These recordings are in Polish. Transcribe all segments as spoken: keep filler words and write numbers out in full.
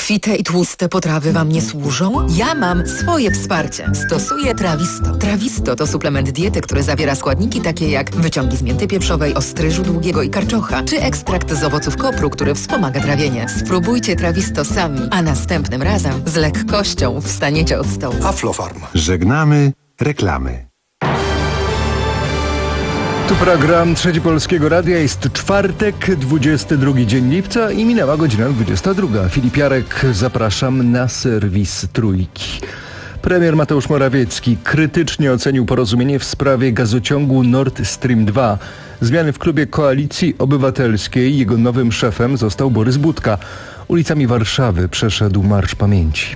Obfite i tłuste potrawy Wam nie służą? Ja mam swoje wsparcie. Stosuję Trawisto. Trawisto to suplement diety, który zawiera składniki takie jak wyciągi z mięty pieprzowej, ostryżu długiego i karczocha, czy ekstrakt z owoców kopru, który wspomaga trawienie. Spróbujcie Trawisto sami, a następnym razem z lekkością wstaniecie od stołu. Aflofarm. Żegnamy reklamy. Tu program Trzeci Polskiego Radia. Jest czwartek, dwudziesty drugi dzień lipca i minęła godzina dwudziesta druga. Filip Jarek, zapraszam na serwis Trójki. Premier Mateusz Morawiecki krytycznie ocenił porozumienie w sprawie gazociągu Nord Stream dwa. Zmiany w klubie Koalicji Obywatelskiej. Jego nowym szefem został Borys Budka. Ulicami Warszawy przeszedł Marsz Pamięci.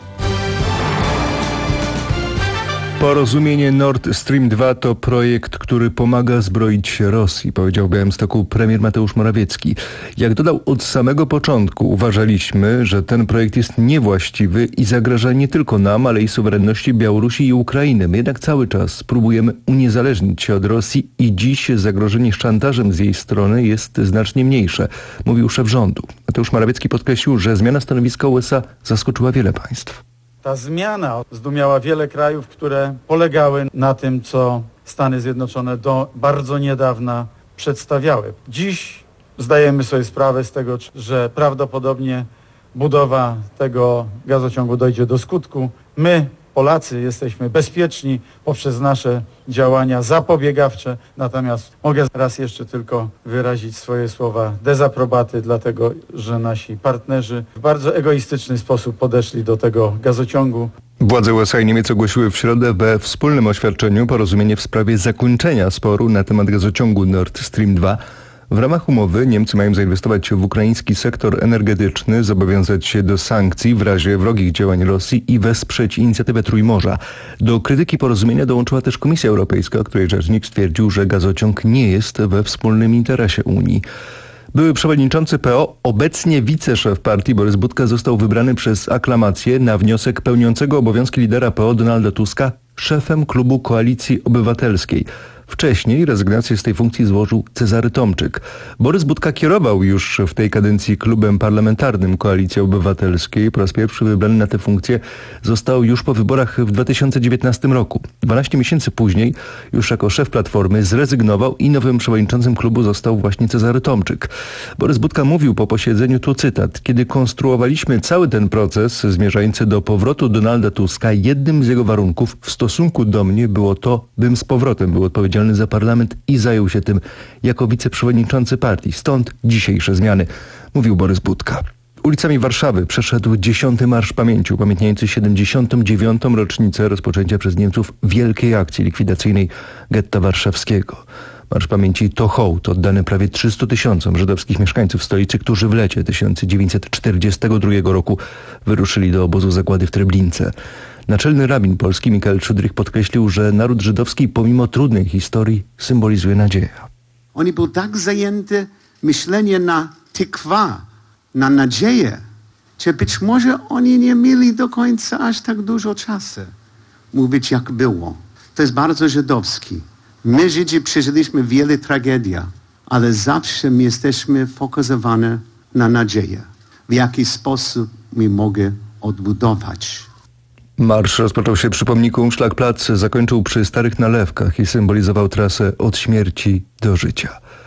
Porozumienie Nord Stream dwa to projekt, który pomaga zbroić się Rosji, powiedział w Białymstoku premier Mateusz Morawiecki. Jak dodał, od samego początku uważaliśmy, że ten projekt jest niewłaściwy i zagraża nie tylko nam, ale i suwerenności Białorusi i Ukrainy. My jednak cały czas próbujemy uniezależnić się od Rosji i dziś zagrożenie szantażem z jej strony jest znacznie mniejsze, mówił szef rządu. Mateusz Morawiecki podkreślił, że zmiana stanowiska U S A zaskoczyła wiele państw. Ta zmiana zdumiała wiele krajów, które polegały na tym, co Stany Zjednoczone do bardzo niedawna przedstawiały. Dziś zdajemy sobie sprawę z tego, że prawdopodobnie budowa tego gazociągu dojdzie do skutku. My, Polacy, jesteśmy bezpieczni poprzez nasze działania zapobiegawcze, natomiast mogę raz jeszcze tylko wyrazić swoje słowa dezaprobaty, dlatego że nasi partnerzy w bardzo egoistyczny sposób podeszli do tego gazociągu. Władze U S A i Niemiec ogłosiły w środę we wspólnym oświadczeniu porozumienie w sprawie zakończenia sporu na temat gazociągu Nord Stream dwa. W ramach umowy Niemcy mają zainwestować w ukraiński sektor energetyczny, zobowiązać się do sankcji w razie wrogich działań Rosji i wesprzeć inicjatywę Trójmorza. Do krytyki porozumienia dołączyła też Komisja Europejska, której rzecznik stwierdził, że gazociąg nie jest we wspólnym interesie Unii. Były przewodniczący P O, obecnie wiceszef partii Borys Budka został wybrany przez aklamację na wniosek pełniącego obowiązki lidera P O Donalda Tuska szefem klubu Koalicji Obywatelskiej. Wcześniej rezygnację z tej funkcji złożył Cezary Tomczyk. Borys Budka kierował już w tej kadencji klubem parlamentarnym Koalicji Obywatelskiej. Po raz pierwszy wybrany na tę funkcję został już po wyborach w dwa tysiące dziewiętnastym roku. dwanaście miesięcy później, już jako szef Platformy, zrezygnował i nowym przewodniczącym klubu został właśnie Cezary Tomczyk. Borys Budka mówił po posiedzeniu, tu cytat: kiedy konstruowaliśmy cały ten proces zmierzający do powrotu Donalda Tuska, jednym z jego warunków w stosunku do mnie było to, bym z powrotem był odpowiedzialny za parlament i zajął się tym jako wiceprzewodniczący partii. Stąd dzisiejsze zmiany, mówił Borys Budka. Ulicami Warszawy przeszedł dziesiąty Marsz Pamięci upamiętniający siedemdziesiątą dziewiątą rocznicę rozpoczęcia przez Niemców wielkiej akcji likwidacyjnej getta warszawskiego. Marsz Pamięci to hołd oddany prawie trzystu tysiącom żydowskich mieszkańców stolicy, którzy w lecie tysiąc dziewięćset czterdziestego drugiego roku wyruszyli do obozu zagłady w Treblince. Naczelny rabin polski Michael Szydrych podkreślił, że naród żydowski pomimo trudnej historii symbolizuje nadzieję. On był tak zajęty myśleniem na tykwa, na nadzieję, że być może oni nie mieli do końca aż tak dużo czasu mówić, jak było. To jest bardzo żydowski. My, Żydzi, przeżyliśmy wiele tragedii, ale zawsze my jesteśmy fokusowani na nadzieję. W jaki sposób my mogę odbudować. Marsz rozpoczął się przy pomniku Szlakplac, zakończył przy Starych Nalewkach i symbolizował trasę od śmierci do życia.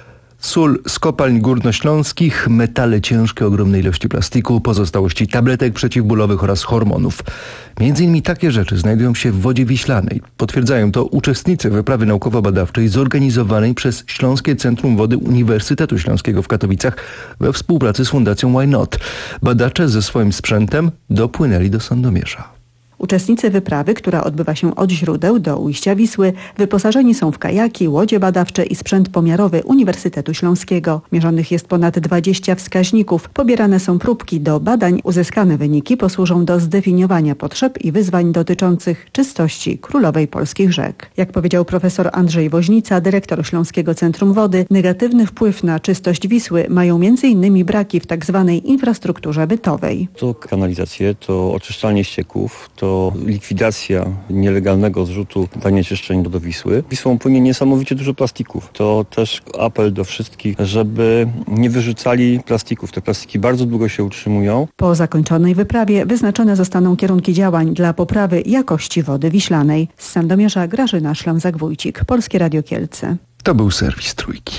Sól z kopalń górnośląskich, metale ciężkie, ogromne ilości plastiku, pozostałości tabletek przeciwbólowych oraz hormonów. Między innymi takie rzeczy znajdują się w wodzie wiślanej. Potwierdzają to uczestnicy wyprawy naukowo-badawczej zorganizowanej przez Śląskie Centrum Wody Uniwersytetu Śląskiego w Katowicach we współpracy z Fundacją Why Not. Badacze ze swoim sprzętem dopłynęli do Sandomierza. Uczestnicy wyprawy, która odbywa się od źródeł do ujścia Wisły, wyposażeni są w kajaki, łodzie badawcze i sprzęt pomiarowy Uniwersytetu Śląskiego. Mierzonych jest ponad dwadzieścia wskaźników. Pobierane są próbki do badań. Uzyskane wyniki posłużą do zdefiniowania potrzeb i wyzwań dotyczących czystości królowej polskich rzek. Jak powiedział profesor Andrzej Woźnica, dyrektor Śląskiego Centrum Wody, negatywny wpływ na czystość Wisły mają między innymi braki w tzw. infrastrukturze bytowej. To kanalizacje, to oczyszczalnie ścieków, to to likwidacja nielegalnego zrzutu zanieczyszczeń do Wisły. Wisłą płynie niesamowicie dużo plastików. To też apel do wszystkich, żeby nie wyrzucali plastików. Te plastiki bardzo długo się utrzymują. Po zakończonej wyprawie wyznaczone zostaną kierunki działań dla poprawy jakości wody wiślanej. Z Sandomierza Grażyna Szlamzak-Wójcik, Polskie Radio Kielce. To był serwis Trójki.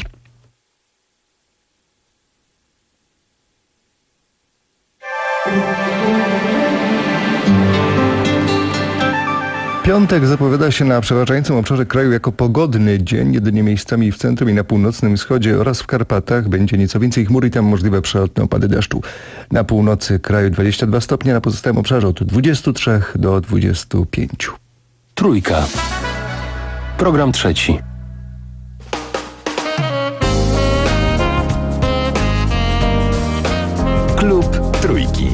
Piątek zapowiada się na przeważającym obszarze kraju jako pogodny dzień. Jedynie miejscami w centrum i na północnym wschodzie oraz w Karpatach będzie nieco więcej chmur i tam możliwe przelotne opady deszczu. Na północy kraju dwadzieścia dwa stopnie, na pozostałym obszarze od dwudziestu trzech do dwudziestu pięciu. Trójka. Program trzeci. Klub Trójki.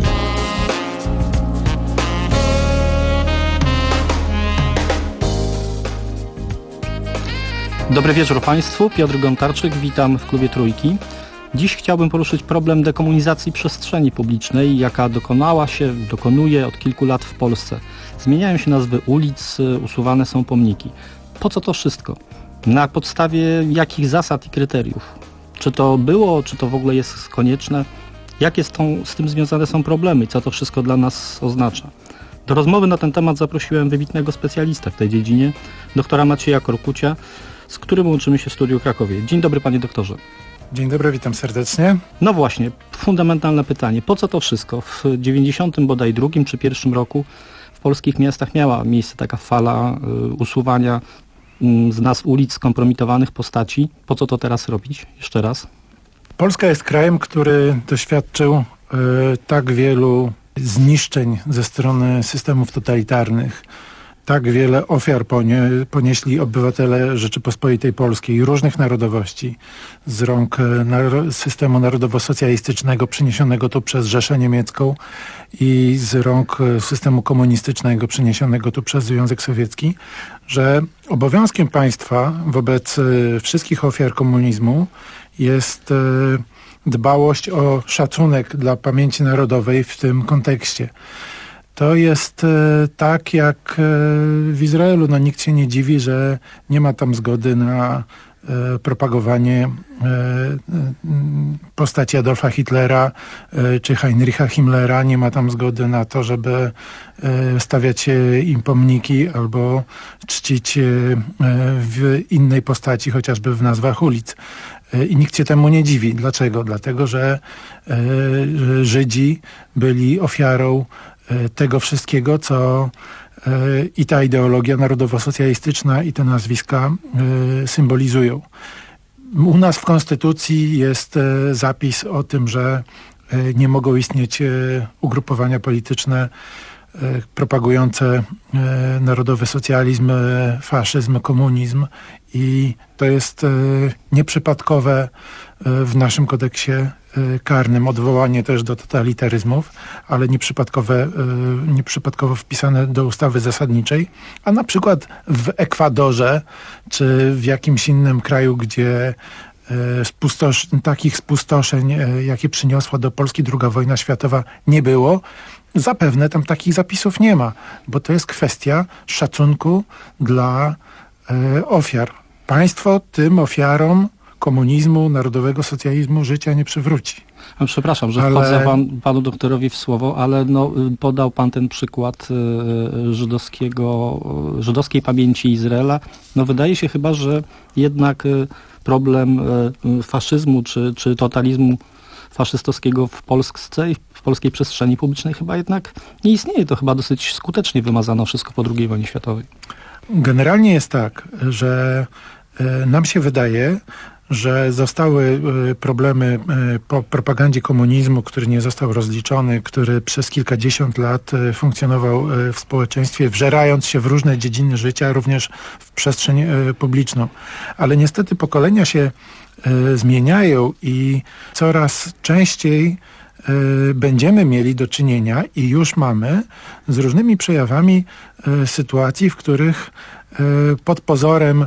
Dobry wieczór Państwu, Piotr Gontarczyk, witam w Klubie Trójki. Dziś chciałbym poruszyć problem dekomunizacji przestrzeni publicznej, jaka dokonała się, dokonuje od kilku lat w Polsce. Zmieniają się nazwy ulic, usuwane są pomniki. Po co to wszystko? Na podstawie jakich zasad i kryteriów? Czy to było, czy to w ogóle jest konieczne? Jakie z, tą, z tym związane są problemy? Co to wszystko dla nas oznacza? Do rozmowy na ten temat zaprosiłem wybitnego specjalistę w tej dziedzinie, doktora Macieja Korkucia, z którym łączymy się w studiu Krakowie. Dzień dobry, panie doktorze. Dzień dobry, witam serdecznie. No właśnie, fundamentalne pytanie. Po co to wszystko? W dziewięćdziesiątym bodaj drugim czy pierwszym roku w polskich miastach miała miejsce taka fala y, usuwania y, z nazw ulic skompromitowanych postaci. Po co to teraz robić? Jeszcze raz. Polska jest krajem, który doświadczył y, tak wielu zniszczeń ze strony systemów totalitarnych. Tak wiele ofiar ponie, ponieśli obywatele Rzeczypospolitej Polskiej różnych narodowości z rąk nar- systemu narodowo-socjalistycznego przyniesionego tu przez Rzeszę Niemiecką i z rąk systemu komunistycznego przyniesionego tu przez Związek Sowiecki, że obowiązkiem państwa wobec wszystkich ofiar komunizmu jest dbałość o szacunek dla pamięci narodowej w tym kontekście. To jest e, tak jak e, w Izraelu. No, nikt się nie dziwi, że nie ma tam zgody na e, propagowanie e, e, postaci Adolfa Hitlera e, czy Heinricha Himmlera. Nie ma tam zgody na to, żeby e, stawiać im pomniki albo czcić e, w innej postaci, chociażby w nazwach ulic. E, I nikt się temu nie dziwi. Dlaczego? Dlatego, że e, Żydzi byli ofiarą tego wszystkiego, co i ta ideologia narodowo-socjalistyczna i te nazwiska symbolizują. U nas w Konstytucji jest zapis o tym, że nie mogą istnieć ugrupowania polityczne propagujące narodowy socjalizm, faszyzm, komunizm i to jest nieprzypadkowe w naszym kodeksie karnym odwołanie też do totalitaryzmów, ale nieprzypadkowe, nieprzypadkowo wpisane do ustawy zasadniczej, a na przykład w Ekwadorze czy w jakimś innym kraju, gdzie spustosz, takich spustoszeń, jakie przyniosła do Polski druga wojna światowa, nie było, zapewne tam takich zapisów nie ma, bo to jest kwestia szacunku dla ofiar. Państwo tym ofiarom komunizmu, narodowego socjalizmu życia nie przywróci. A przepraszam, że ale... wchodzę pan, panu doktorowi w słowo, ale no, podał pan ten przykład y, żydowskiego, y, żydowskiej pamięci Izraela. No wydaje się chyba, że jednak y, problem y, faszyzmu czy, czy totalizmu faszystowskiego w Polsce i w polskiej przestrzeni publicznej chyba jednak nie istnieje. To chyba dosyć skutecznie wymazano wszystko po drugiej wojnie światowej. Generalnie jest tak, że y, nam się wydaje, że zostały problemy po propagandzie komunizmu, który nie został rozliczony, który przez kilkadziesiąt lat funkcjonował w społeczeństwie, wżerając się w różne dziedziny życia, również w przestrzeń publiczną. Ale niestety pokolenia się zmieniają i coraz częściej będziemy mieli do czynienia i już mamy z różnymi przejawami sytuacji, w których pod pozorem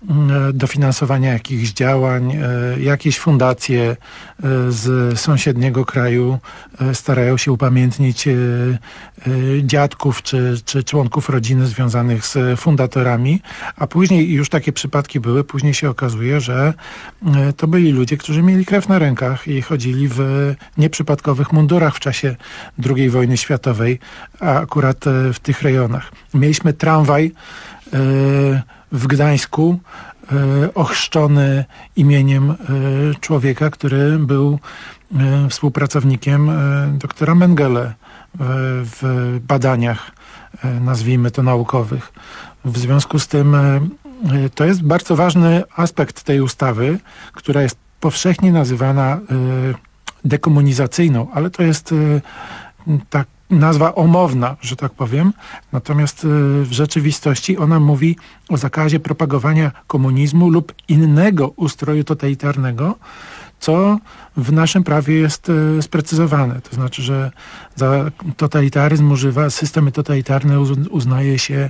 dofinansowania jakichś działań. Jakieś fundacje z sąsiedniego kraju starają się upamiętnić dziadków czy, czy członków rodziny związanych z fundatorami, a później już takie przypadki były, później się okazuje, że to byli ludzie, którzy mieli krew na rękach i chodzili w nieprzypadkowych mundurach w czasie drugiej wojny światowej, a akurat w tych rejonach. Mieliśmy tramwaj w Gdańsku ochrzczony imieniem człowieka, który był współpracownikiem doktora Mengele w badaniach, nazwijmy to naukowych. W związku z tym to jest bardzo ważny aspekt tej ustawy, która jest powszechnie nazywana dekomunizacyjną, ale to jest tak nazwa omowna, że tak powiem. Natomiast w rzeczywistości ona mówi o zakazie propagowania komunizmu lub innego ustroju totalitarnego, co w naszym prawie jest sprecyzowane. To znaczy, że za totalitaryzm używa, systemy totalitarne uznaje się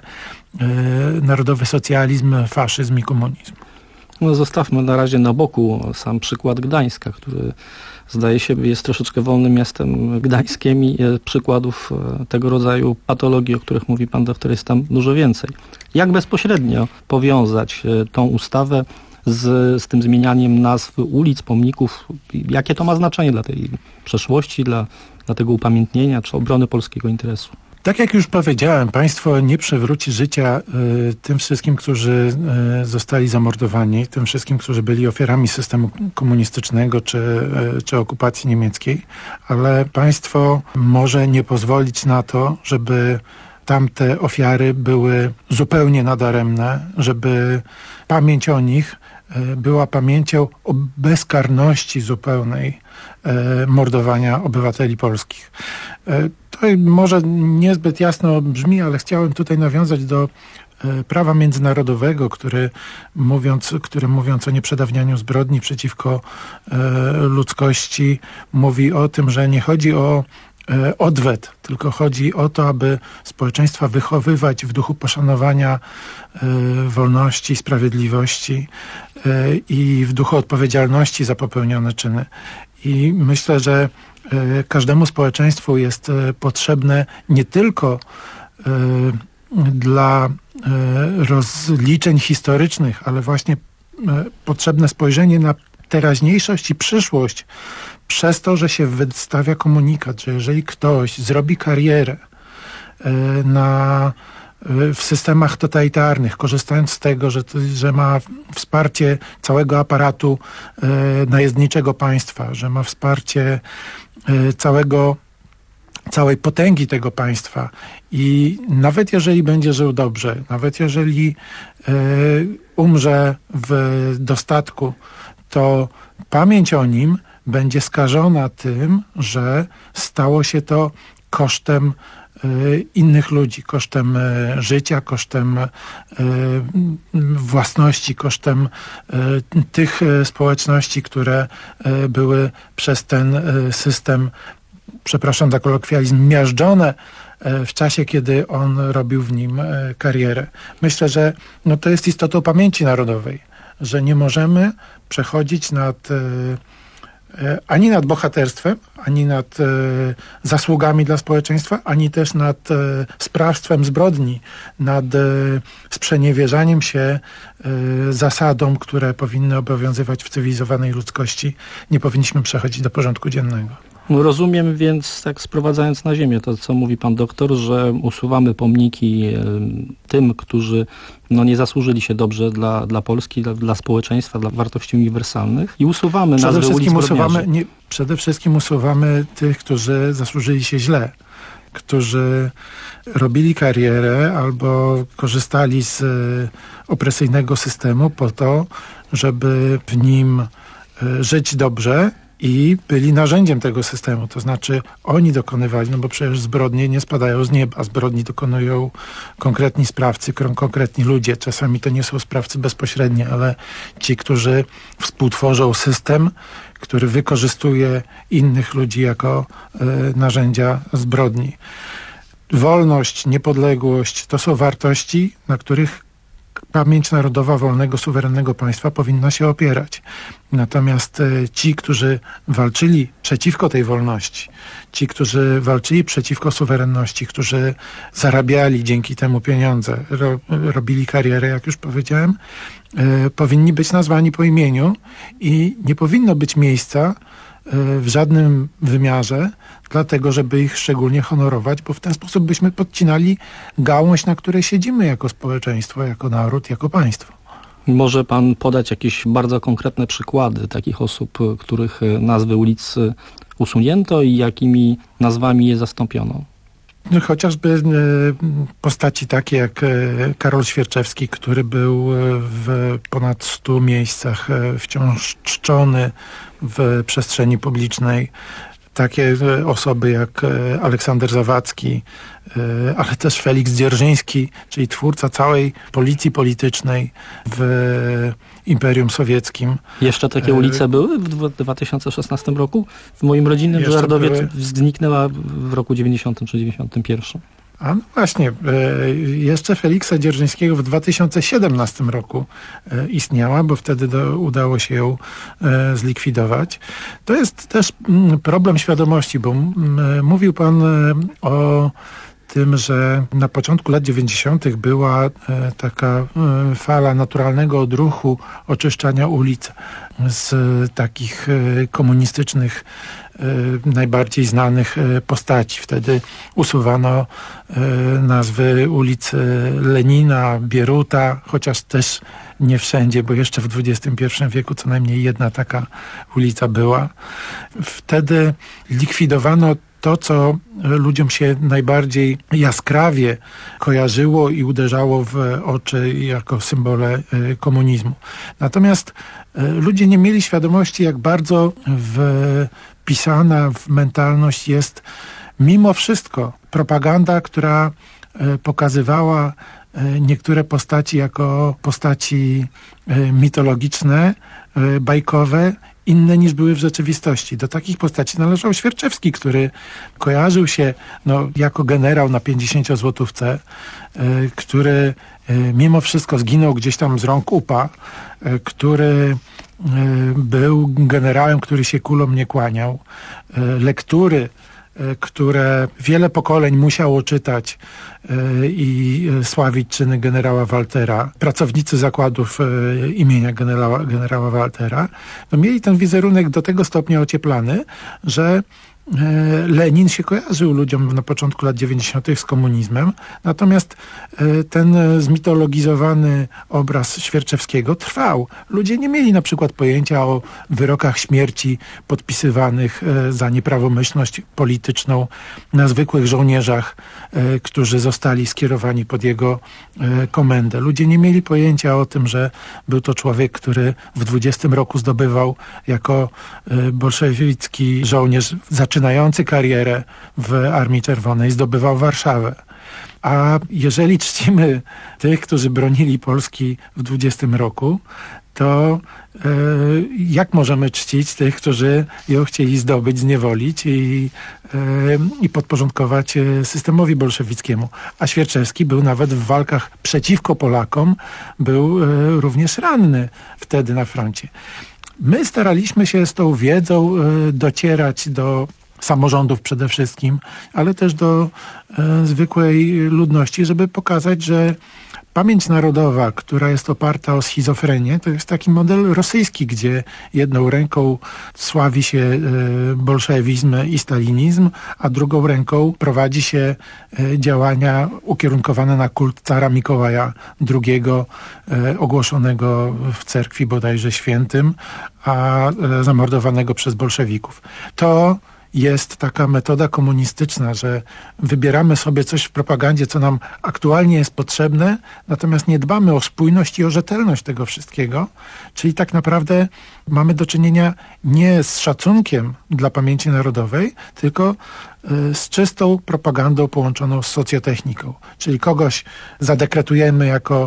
narodowy socjalizm, faszyzm i komunizm. No zostawmy na razie na boku sam przykład Gdańska, który zdaje się jest troszeczkę wolnym miastem gdańskim i przykładów tego rodzaju patologii, o których mówi pan doktor, jest tam dużo więcej. Jak bezpośrednio powiązać tą ustawę z, z tym zmienianiem nazw ulic, pomników? Jakie to ma znaczenie dla tej przeszłości, dla, dla tego upamiętnienia czy obrony polskiego interesu? Tak jak już powiedziałem, państwo nie przywróci życia y, tym wszystkim, którzy y, zostali zamordowani, tym wszystkim, którzy byli ofiarami systemu komunistycznego czy, y, czy okupacji niemieckiej, ale państwo może nie pozwolić na to, żeby tamte ofiary były zupełnie nadaremne, żeby pamięć o nich y, była pamięcią o bezkarności zupełnej y, mordowania obywateli polskich. Y, To może niezbyt jasno brzmi, ale chciałem tutaj nawiązać do prawa międzynarodowego, który mówiąc, który mówiąc o nieprzedawnianiu zbrodni przeciwko ludzkości, mówi o tym, że nie chodzi o odwet, tylko chodzi o to, aby społeczeństwa wychowywać w duchu poszanowania wolności, sprawiedliwości i w duchu odpowiedzialności za popełnione czyny. I myślę, że każdemu społeczeństwu jest potrzebne nie tylko dla rozliczeń historycznych, ale właśnie potrzebne spojrzenie na teraźniejszość i przyszłość przez to, że się wystawia komunikat, że jeżeli ktoś zrobi karierę na w systemach totalitarnych, korzystając z tego, że, że ma wsparcie całego aparatu e, najezdniczego państwa, że ma wsparcie e, całego, całej potęgi tego państwa i nawet jeżeli będzie żył dobrze, nawet jeżeli e, umrze w dostatku, to pamięć o nim będzie skażona tym, że stało się to kosztem innych ludzi, kosztem życia, kosztem własności, kosztem tych społeczności, które były przez ten system, przepraszam za kolokwializm, miażdżone w czasie, kiedy on robił w nim karierę. Myślę, że no to jest istotą pamięci narodowej, że nie możemy przechodzić nad ani nad bohaterstwem, ani nad e, zasługami dla społeczeństwa, ani też nad e, sprawstwem zbrodni, nad e, sprzeniewierzaniem się e, zasadom, które powinny obowiązywać w cywilizowanej ludzkości. Nie powinniśmy przechodzić do porządku dziennego. Rozumiem więc, tak sprowadzając na ziemię to, co mówi pan doktor, że usuwamy pomniki tym, którzy no, nie zasłużyli się dobrze dla, dla Polski, dla, dla społeczeństwa, dla wartości uniwersalnych i usuwamy przede nazwy ulic usuwamy, nie, Przede wszystkim usuwamy tych, którzy zasłużyli się źle, którzy robili karierę albo korzystali z opresyjnego systemu po to, żeby w nim żyć dobrze i byli narzędziem tego systemu. To znaczy oni dokonywali, no bo przecież zbrodnie nie spadają z nieba. Zbrodni dokonują konkretni sprawcy, konkretni ludzie. Czasami to nie są sprawcy bezpośredni, ale ci, którzy współtworzą system, który wykorzystuje innych ludzi jako y, narzędzia zbrodni. Wolność, niepodległość to są wartości, na których pamięć narodowa wolnego, suwerennego państwa powinna się opierać. Natomiast ci, którzy walczyli przeciwko tej wolności, ci, którzy walczyli przeciwko suwerenności, którzy zarabiali dzięki temu pieniądze, ro, robili karierę, jak już powiedziałem, e, powinni być nazwani po imieniu i nie powinno być miejsca e, w żadnym wymiarze dlatego, żeby ich szczególnie honorować, bo w ten sposób byśmy podcinali gałąź, na której siedzimy jako społeczeństwo, jako naród, jako państwo. Może pan podać jakieś bardzo konkretne przykłady takich osób, których nazwy ulic usunięto i jakimi nazwami je zastąpiono? No, chociażby postaci takie jak Karol Świerczewski, który był w ponad stu miejscach wciąż czczony w przestrzeni publicznej. Takie osoby jak Aleksander Zawadzki, ale też Feliks Dzierżyński, czyli twórca całej policji politycznej w Imperium Sowieckim. Jeszcze takie ulice były w dwa tysiące szesnastym roku? W moim rodzinnym Jeszcze Żardowie były. Zniknęła w roku dziewięćdziesiątym czy dziewięćdziesiątym pierwszym. A no właśnie, jeszcze Feliksa Dzierżyńskiego w dwa tysiące siedemnastym roku istniała, bo wtedy do, udało się ją zlikwidować. To jest też problem świadomości, bo mówił pan o tym, że na początku lat dziewięćdziesiątych była taka fala naturalnego odruchu oczyszczania ulic z takich komunistycznych, najbardziej znanych postaci. Wtedy usuwano nazwy ulic Lenina, Bieruta, chociaż też nie wszędzie, bo jeszcze w dwudziestym pierwszym wieku co najmniej jedna taka ulica była. Wtedy likwidowano to, co ludziom się najbardziej jaskrawie kojarzyło i uderzało w oczy jako symbole komunizmu. Natomiast ludzie nie mieli świadomości, jak bardzo wpisana w mentalność jest mimo wszystko propaganda, która pokazywała niektóre postaci jako postaci mitologiczne, bajkowe, inne niż były w rzeczywistości. Do takich postaci należał Świerczewski, który kojarzył się no, jako generał na pięćdziesięciozłotówce, y, który y, mimo wszystko zginął gdzieś tam z rąk upa, y, który y, był generałem, który się kulom nie kłaniał. Y, lektury, y, które wiele pokoleń musiało czytać i sławić czyny generała Waltera. Pracownicy zakładów imienia generała, generała Waltera no mieli ten wizerunek do tego stopnia ocieplany, że Lenin się kojarzył ludziom na początku lat dziewięćdziesiątych z komunizmem, natomiast ten zmitologizowany obraz Świerczewskiego trwał. Ludzie nie mieli na przykład pojęcia o wyrokach śmierci podpisywanych za nieprawomyślność polityczną na zwykłych żołnierzach, którzy zostali skierowani pod jego komendę. Ludzie nie mieli pojęcia o tym, że był to człowiek, który w dwudziestym roku zdobywał jako bolszewicki żołnierz zaczynający karierę w Armii Czerwonej, zdobywał Warszawę. A jeżeli czcimy tych, którzy bronili Polski w dwudziestym roku, to e, jak możemy czcić tych, którzy ją chcieli zdobyć, zniewolić i, e, i podporządkować systemowi bolszewickiemu? A Świerczewski był nawet w walkach przeciwko Polakom, był e, również ranny wtedy na froncie. My staraliśmy się z tą wiedzą e, docierać do samorządów przede wszystkim, ale też do e, zwykłej ludności, żeby pokazać, że pamięć narodowa, która jest oparta o schizofrenię, to jest taki model rosyjski, gdzie jedną ręką sławi się e, bolszewizm i stalinizm, a drugą ręką prowadzi się e, działania ukierunkowane na kult cara Mikołaja drugiego, e, ogłoszonego w cerkwi bodajże świętym, a e, zamordowanego przez bolszewików. To jest taka metoda komunistyczna, że wybieramy sobie coś w propagandzie, co nam aktualnie jest potrzebne, natomiast nie dbamy o spójność i o rzetelność tego wszystkiego, czyli tak naprawdę mamy do czynienia nie z szacunkiem dla pamięci narodowej, tylko z czystą propagandą połączoną z socjotechniką. Czyli kogoś zadekretujemy jako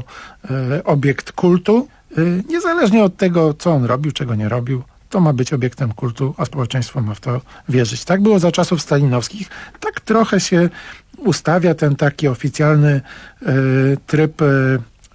obiekt kultu, niezależnie od tego, co on robił, czego nie robił. To ma być obiektem kultu, a społeczeństwo ma w to wierzyć. Tak było za czasów stalinowskich. Tak trochę się ustawia ten taki oficjalny y, tryb y,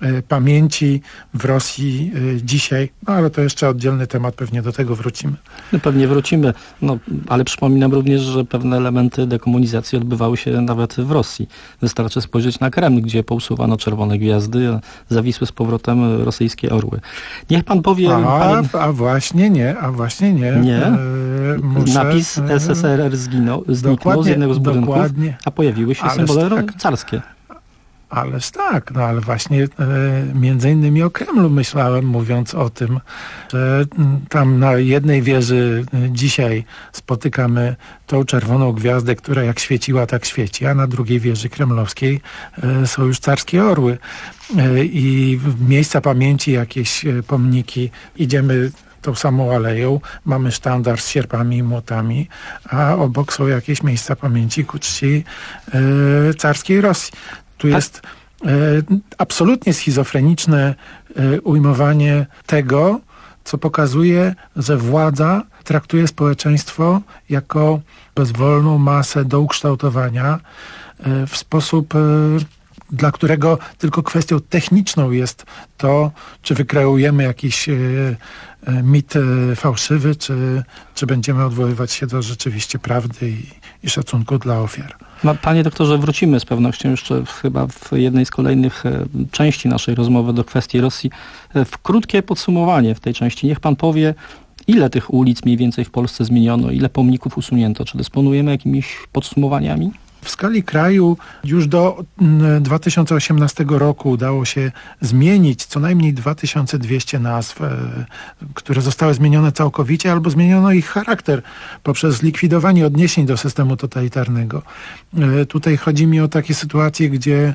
pamięci w Rosji dzisiaj, no ale to jeszcze oddzielny temat, pewnie do tego wrócimy. No pewnie wrócimy, no ale przypominam również, że pewne elementy dekomunizacji odbywały się nawet w Rosji. Wystarczy spojrzeć na Kreml, gdzie pousuwano czerwone gwiazdy, a zawisły z powrotem rosyjskie orły. Niech pan powie... A, pan... a właśnie nie, a właśnie nie. Nie? E, muszę, Napis S S R R zginął, zniknął z jednego z budynków, dokładnie. A pojawiły się Ależ symbole tak. carskie. Ależ tak, no ale właśnie e, między innymi o Kremlu myślałem, mówiąc o tym, że m, tam na jednej wieży e, dzisiaj spotykamy tą czerwoną gwiazdę, która jak świeciła, tak świeci, a na drugiej wieży kremlowskiej e, są już carskie orły. E, I w miejsca pamięci jakieś e, pomniki, idziemy tą samą aleją, mamy sztandar z sierpami i młotami, a obok są jakieś miejsca pamięci ku czci e, carskiej Rosji. Tu jest e, absolutnie schizofreniczne e, ujmowanie tego, co pokazuje, że władza traktuje społeczeństwo jako bezwolną masę do ukształtowania e, w sposób, e, dla którego tylko kwestią techniczną jest to, czy wykreujemy jakiś e, e, mit e, fałszywy, czy, czy będziemy odwoływać się do rzeczywiście prawdy i, i szacunku dla ofiar. Panie doktorze, wrócimy z pewnością jeszcze chyba w jednej z kolejnych części naszej rozmowy do kwestii Rosji. W krótkie podsumowanie w tej części. Niech pan powie, ile tych ulic mniej więcej w Polsce zmieniono, ile pomników usunięto. Czy dysponujemy jakimiś podsumowaniami? W skali kraju już do dwa tysiące osiemnastego roku udało się zmienić co najmniej dwa tysiące dwieście nazw, które zostały zmienione całkowicie albo zmieniono ich charakter poprzez zlikwidowanie odniesień do systemu totalitarnego. Tutaj chodzi mi o takie sytuacje, gdzie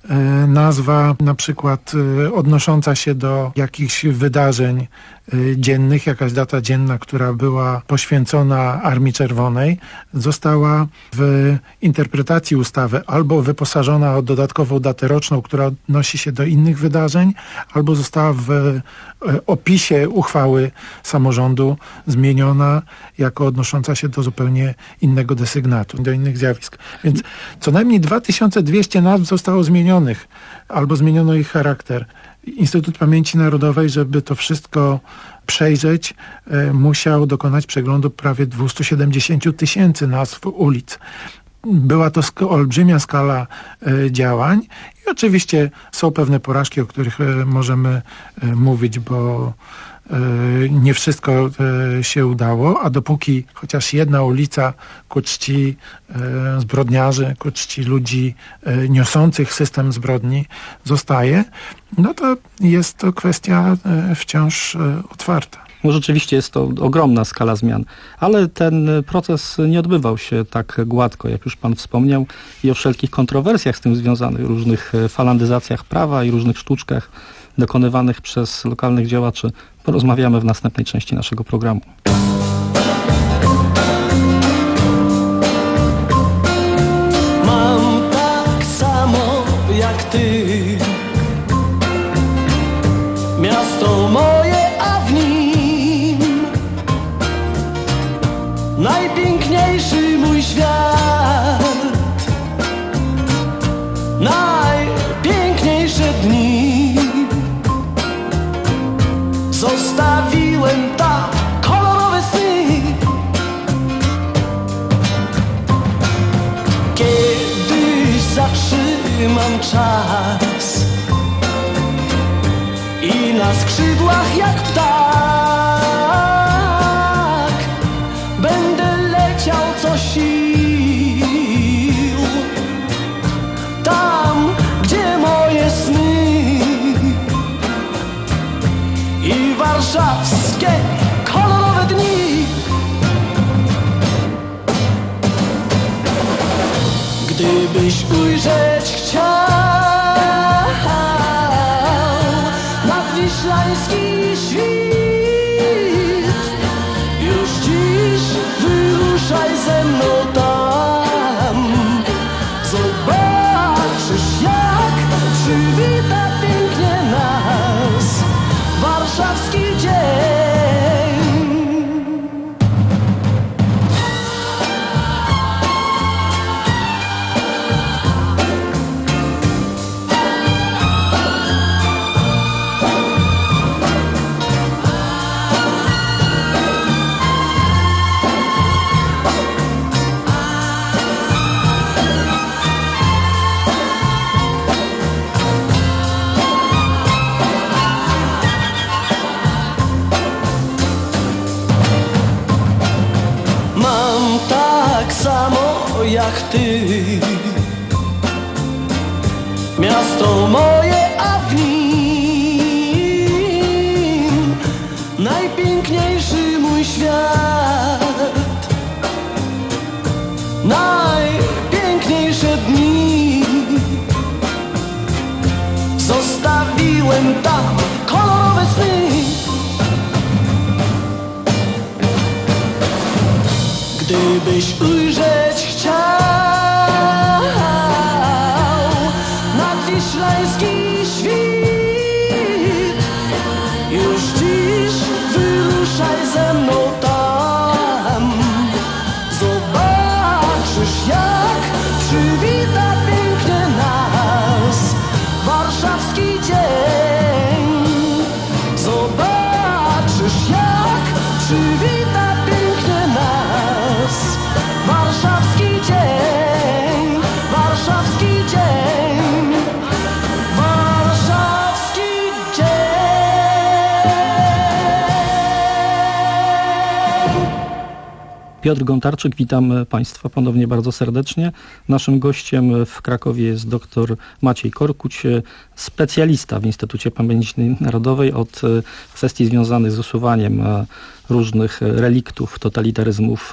nazwa na przykład odnosząca się do jakichś wydarzeń dziennych, jakaś data dzienna, która była poświęcona Armii Czerwonej, została w interpretacji ustawy albo wyposażona o dodatkową datę roczną, która odnosi się do innych wydarzeń, albo została w opisie uchwały samorządu zmieniona jako odnosząca się do zupełnie innego desygnatu, do innych zjawisk. Więc co najmniej dwa tysiące dwieście nazw zostało zmienionych, albo zmieniono ich charakter. Instytut Pamięci Narodowej, żeby to wszystko przejrzeć, e, musiał dokonać przeglądu prawie dwieście siedemdziesiąt tysięcy nazw ulic. Była to sk- olbrzymia skala e, działań i oczywiście są pewne porażki, o których e, możemy e, mówić, bo e, nie wszystko e, się udało, a dopóki chociaż jedna ulica ku czci e, zbrodniarzy, ku czci ludzi e, niosących system zbrodni zostaje, no to jest to kwestia e, wciąż e, otwarta. No rzeczywiście jest to ogromna skala zmian, ale ten proces nie odbywał się tak gładko, jak już pan wspomniał, i o wszelkich kontrowersjach z tym związanych, różnych falandyzacjach prawa i różnych sztuczkach dokonywanych przez lokalnych działaczy porozmawiamy w następnej części naszego programu. Mam tak samo jak ty miasto moje, a w nim najpiękniejszy mój świat, najpiękniejsze dni zostawiłem tam, kolorowe sny. Kiedyś zatrzymam czas i na skrzydłach jak ptak będę leciał co sił tam, gdzie moje sny i warszawskie kolorowe dni. Gdybyś ujrzeć chciał nadwiślański świt, już dziś wyruszaj ze mną tam. Zobaczysz, jak przywita pięknie nas warszawski dzień. miasto moje, a w nim najpiękniejszy mój świat, najpiękniejsze dni. Zostawiłem tam kolorowe sny. Gdybyś ujrzeć chciał nadwiślański świt, już dziś wyruszaj ze mną tam. Zobaczysz, jak przywita pięknie nas warszawski dzień. Zobaczysz, jak przywita pięknie nas warszawski dzień, warszawski dzień, warszawski dzień. Piotr Gontarczyk, witam Państwa ponownie bardzo serdecznie. Naszym gościem w Krakowie jest dr Maciej Korkuć, specjalista w Instytucie Pamięci Narodowej od kwestii związanych z usuwaniem różnych reliktów totalitaryzmów.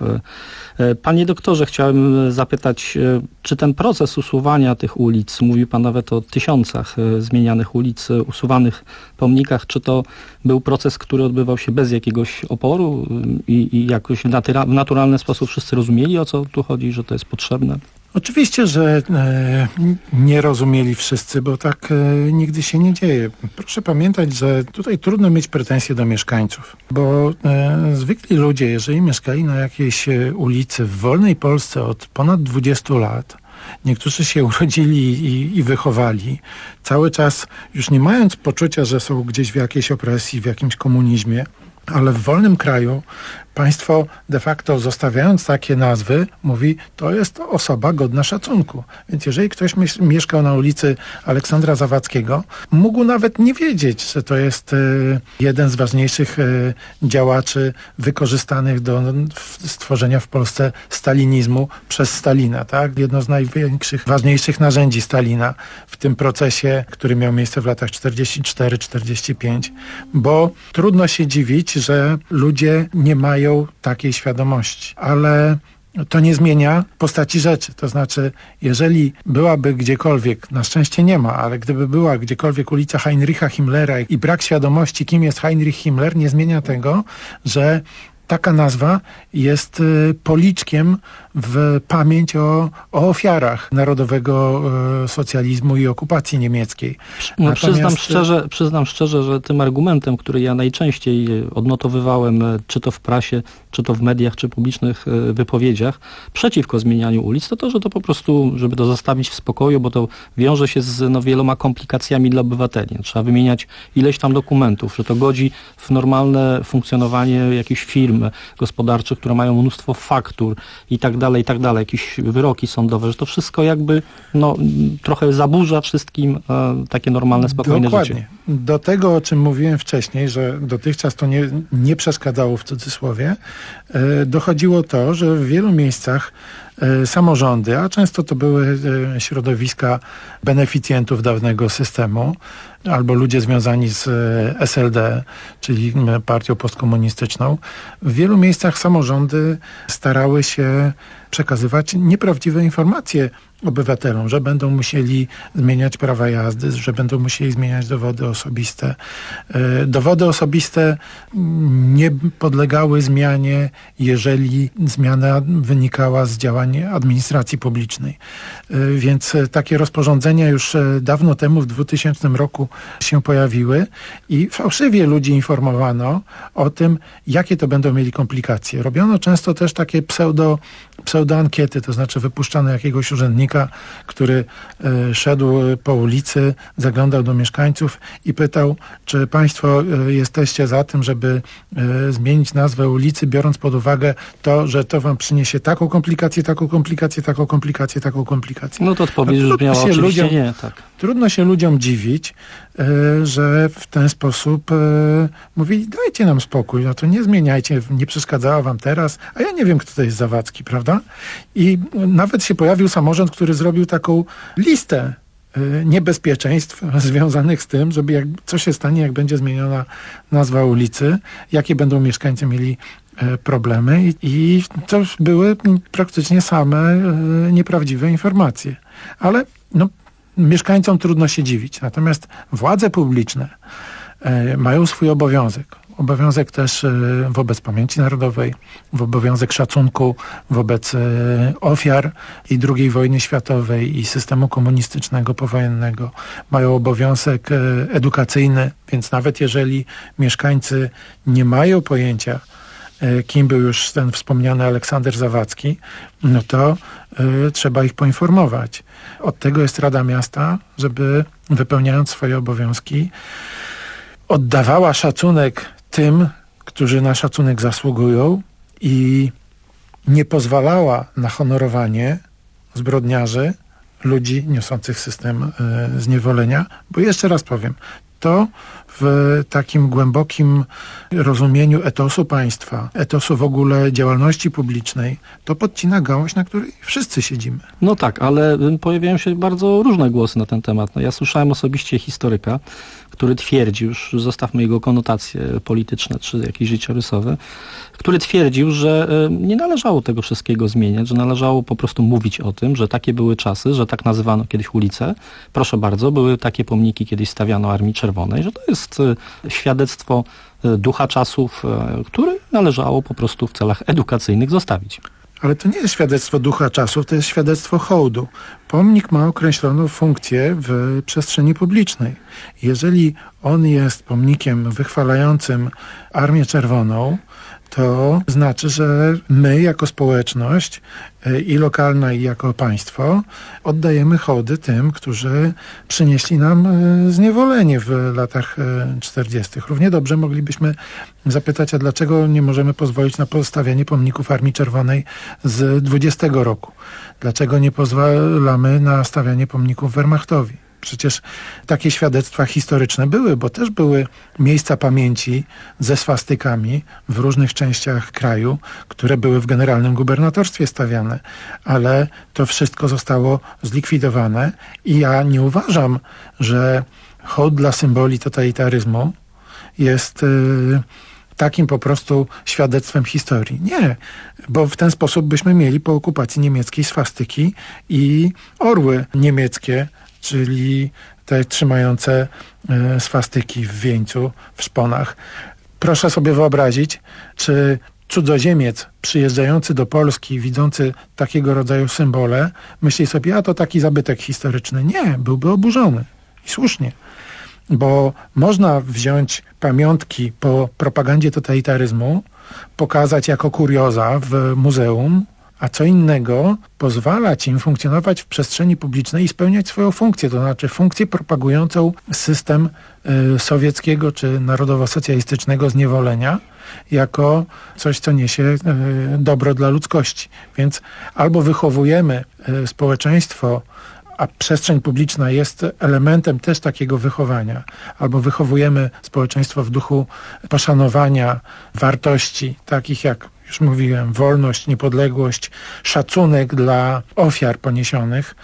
Panie doktorze, chciałem zapytać, czy ten proces usuwania tych ulic, mówił Pan nawet o tysiącach zmienianych ulic, usuwanych pomnikach, czy to był proces, który odbywał się bez jakiegoś oporu i, i jakoś w, natura- w naturalny sposób wszyscy rozumieli, o co tu chodzi, że to jest potrzebne? Oczywiście, że e, nie rozumieli wszyscy, bo tak e, nigdy się nie dzieje. Proszę pamiętać, że tutaj trudno mieć pretensje do mieszkańców, bo e, zwykli ludzie, jeżeli mieszkali na jakiejś ulicy w wolnej Polsce od ponad dwudziestu lat, niektórzy się urodzili i, i wychowali, cały czas już nie mając poczucia, że są gdzieś w jakiejś opresji, w jakimś komunizmie, ale w wolnym kraju państwo de facto zostawiając takie nazwy mówi, to jest osoba godna szacunku. Więc jeżeli ktoś myśl, mieszkał na ulicy Aleksandra Zawadzkiego, mógł nawet nie wiedzieć, że to jest y, jeden z ważniejszych y, działaczy wykorzystanych do stworzenia w Polsce stalinizmu przez Stalina. Tak? Jedno z największych, ważniejszych narzędzi Stalina w tym procesie, który miał miejsce w latach czterdziestym czwartym czterdziestym piątym. Bo trudno się dziwić, że ludzie nie mają takiej świadomości, ale to nie zmienia postaci rzeczy. To znaczy, jeżeli byłaby gdziekolwiek, na szczęście nie ma, ale gdyby była gdziekolwiek ulica Heinricha Himmlera i brak świadomości, kim jest Heinrich Himmler, nie zmienia tego, że taka nazwa jest policzkiem w pamięć o, o ofiarach narodowego e, socjalizmu i okupacji niemieckiej. No, przyznam, szczerze, przyznam szczerze, że tym argumentem, który ja najczęściej odnotowywałem, czy to w prasie, czy to w mediach, czy publicznych wypowiedziach, przeciwko zmienianiu ulic, to to, że to po prostu, żeby to zostawić w spokoju, bo to wiąże się z no, wieloma komplikacjami dla obywateli. Trzeba wymieniać ileś tam dokumentów, że to godzi w normalne funkcjonowanie jakichś firm gospodarczych, które mają mnóstwo faktur i tak dalej, i tak dalej, jakieś wyroki sądowe, że to wszystko jakby no, trochę zaburza wszystkim e, takie normalne, spokojne Dokładnie. życie. Do tego, o czym mówiłem wcześniej, że dotychczas to nie, nie przeszkadzało w cudzysłowie, e, dochodziło to, że w wielu miejscach e, samorządy, a często to były e, środowiska beneficjentów dawnego systemu, albo ludzie związani z S L D, czyli partią postkomunistyczną. W wielu miejscach samorządy starały się przekazywać nieprawdziwe informacje obywatelom, że będą musieli zmieniać prawa jazdy, że będą musieli zmieniać dowody osobiste. Dowody osobiste nie podlegały zmianie, jeżeli zmiana wynikała z działań administracji publicznej. Więc takie rozporządzenia już dawno temu, w dwutysięcznym roku się pojawiły i fałszywie ludzi informowano o tym, jakie to będą mieli komplikacje. Robiono często też takie pseudo, pseudoankiety, to znaczy wypuszczano jakiegoś urzędnika, który e, szedł po ulicy, zaglądał do mieszkańców i pytał, czy państwo e, jesteście za tym, żeby e, zmienić nazwę ulicy, biorąc pod uwagę to, że to wam przyniesie taką komplikację, taką komplikację, taką komplikację, taką komplikację. No to odpowiedź już miała oczywiście ludziom, nie, tak. Trudno się ludziom dziwić, e, że w ten sposób e, mówili, dajcie nam spokój, no to nie zmieniajcie, nie przeszkadzało wam teraz, a ja nie wiem, kto to jest Zawadzki, prawda? I nawet się pojawił samorząd, który zrobił taką listę niebezpieczeństw związanych z tym, żeby jak, co się stanie, jak będzie zmieniona nazwa ulicy, jakie będą mieszkańcy mieli problemy i, i to były praktycznie same nieprawdziwe informacje. Ale no, mieszkańcom trudno się dziwić. Natomiast władze publiczne mają swój obowiązek. Obowiązek też wobec pamięci narodowej, obowiązek szacunku wobec ofiar i drugiej wojny światowej i systemu komunistycznego powojennego. Mają obowiązek edukacyjny, więc nawet jeżeli mieszkańcy nie mają pojęcia, kim był już ten wspomniany Aleksander Zawadzki, no to y, trzeba ich poinformować. Od tego jest Rada Miasta, żeby wypełniając swoje obowiązki oddawała szacunek tym, którzy na szacunek zasługują i nie pozwalała na honorowanie zbrodniarzy, ludzi niosących system y, zniewolenia. Bo jeszcze raz powiem, to w takim głębokim rozumieniu etosu państwa, etosu w ogóle działalności publicznej, to podcina gałąź, na której wszyscy siedzimy. No tak, ale pojawiają się bardzo różne głosy na ten temat. No ja słyszałem osobiście historyka, który twierdził, już zostawmy jego konotacje polityczne czy jakieś życiorysowe, który twierdził, że nie należało tego wszystkiego zmieniać, że należało po prostu mówić o tym, że takie były czasy, że tak nazywano kiedyś ulice. Proszę bardzo, były takie pomniki kiedyś stawiano Armii Czerwonej, że to jest świadectwo ducha czasów, który należało po prostu w celach edukacyjnych zostawić. Ale to nie jest świadectwo ducha czasów, to jest świadectwo hołdu. Pomnik ma określoną funkcję w przestrzeni publicznej. Jeżeli on jest pomnikiem wychwalającym Armię Czerwoną, to znaczy, że my jako społeczność i lokalna, i jako państwo oddajemy hołdy tym, którzy przynieśli nam zniewolenie w latach czterdziestych. Równie dobrze moglibyśmy zapytać, a dlaczego nie możemy pozwolić na postawianie pomników Armii Czerwonej z dwudziestego roku? Dlaczego nie pozwalamy na stawianie pomników Wehrmachtowi? Przecież takie świadectwa historyczne były, bo też były miejsca pamięci ze swastykami w różnych częściach kraju, które były w generalnym gubernatorstwie stawiane, ale to wszystko zostało zlikwidowane i ja nie uważam, że hołd dla symboli totalitaryzmu jest yy, takim po prostu świadectwem historii. Nie, bo w ten sposób byśmy mieli po okupacji niemieckiej swastyki i orły niemieckie, czyli te trzymające y, swastyki w wieńcu, w szponach. Proszę sobie wyobrazić, czy cudzoziemiec przyjeżdżający do Polski, widzący takiego rodzaju symbole, myśli sobie, a to taki zabytek historyczny. Nie, byłby oburzony. I słusznie. Bo można wziąć pamiątki po propagandzie totalitaryzmu, pokazać jako kurioza w muzeum, a co innego pozwalać im funkcjonować w przestrzeni publicznej i spełniać swoją funkcję, to znaczy funkcję propagującą system y, sowieckiego czy narodowo-socjalistycznego zniewolenia jako coś, co niesie y, dobro dla ludzkości. Więc albo wychowujemy y, społeczeństwo, a przestrzeń publiczna jest elementem też takiego wychowania, albo wychowujemy społeczeństwo w duchu poszanowania wartości, takich jak, już mówiłem, wolność, niepodległość, szacunek dla ofiar poniesionych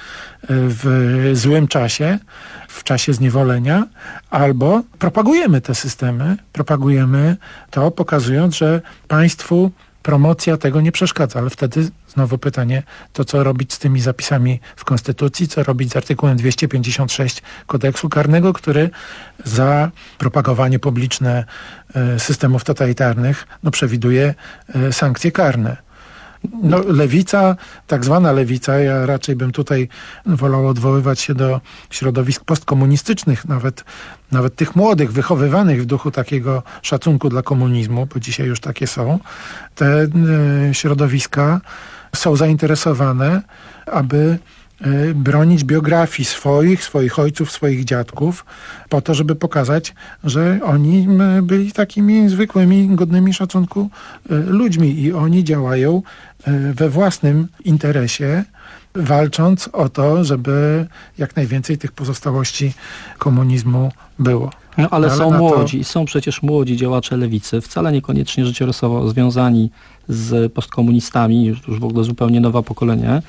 w złym czasie, w czasie zniewolenia, albo propagujemy te systemy, propagujemy to, pokazując, że państwu promocja tego nie przeszkadza, ale wtedy znowu pytanie, to co robić z tymi zapisami w Konstytucji, co robić z artykułem dwieście pięćdziesiąt sześć kodeksu karnego, który za propagowanie publiczne systemów totalitarnych no, przewiduje sankcje karne. No, lewica, tak zwana lewica, ja raczej bym tutaj wolał odwoływać się do środowisk postkomunistycznych, nawet, nawet tych młodych, wychowywanych w duchu takiego szacunku dla komunizmu, bo dzisiaj już takie są. Te y, środowiska są zainteresowane, aby y, bronić biografii swoich, swoich ojców, swoich dziadków, po to, żeby pokazać, że oni y, byli takimi zwykłymi, godnymi szacunku y, ludźmi i oni działają we własnym interesie, walcząc o to, żeby jak najwięcej tych pozostałości komunizmu było. No ale, ale są młodzi, to... są przecież młodzi działacze lewicy, wcale niekoniecznie życiorysowo związani z postkomunistami, już w ogóle zupełnie nowe pokolenie,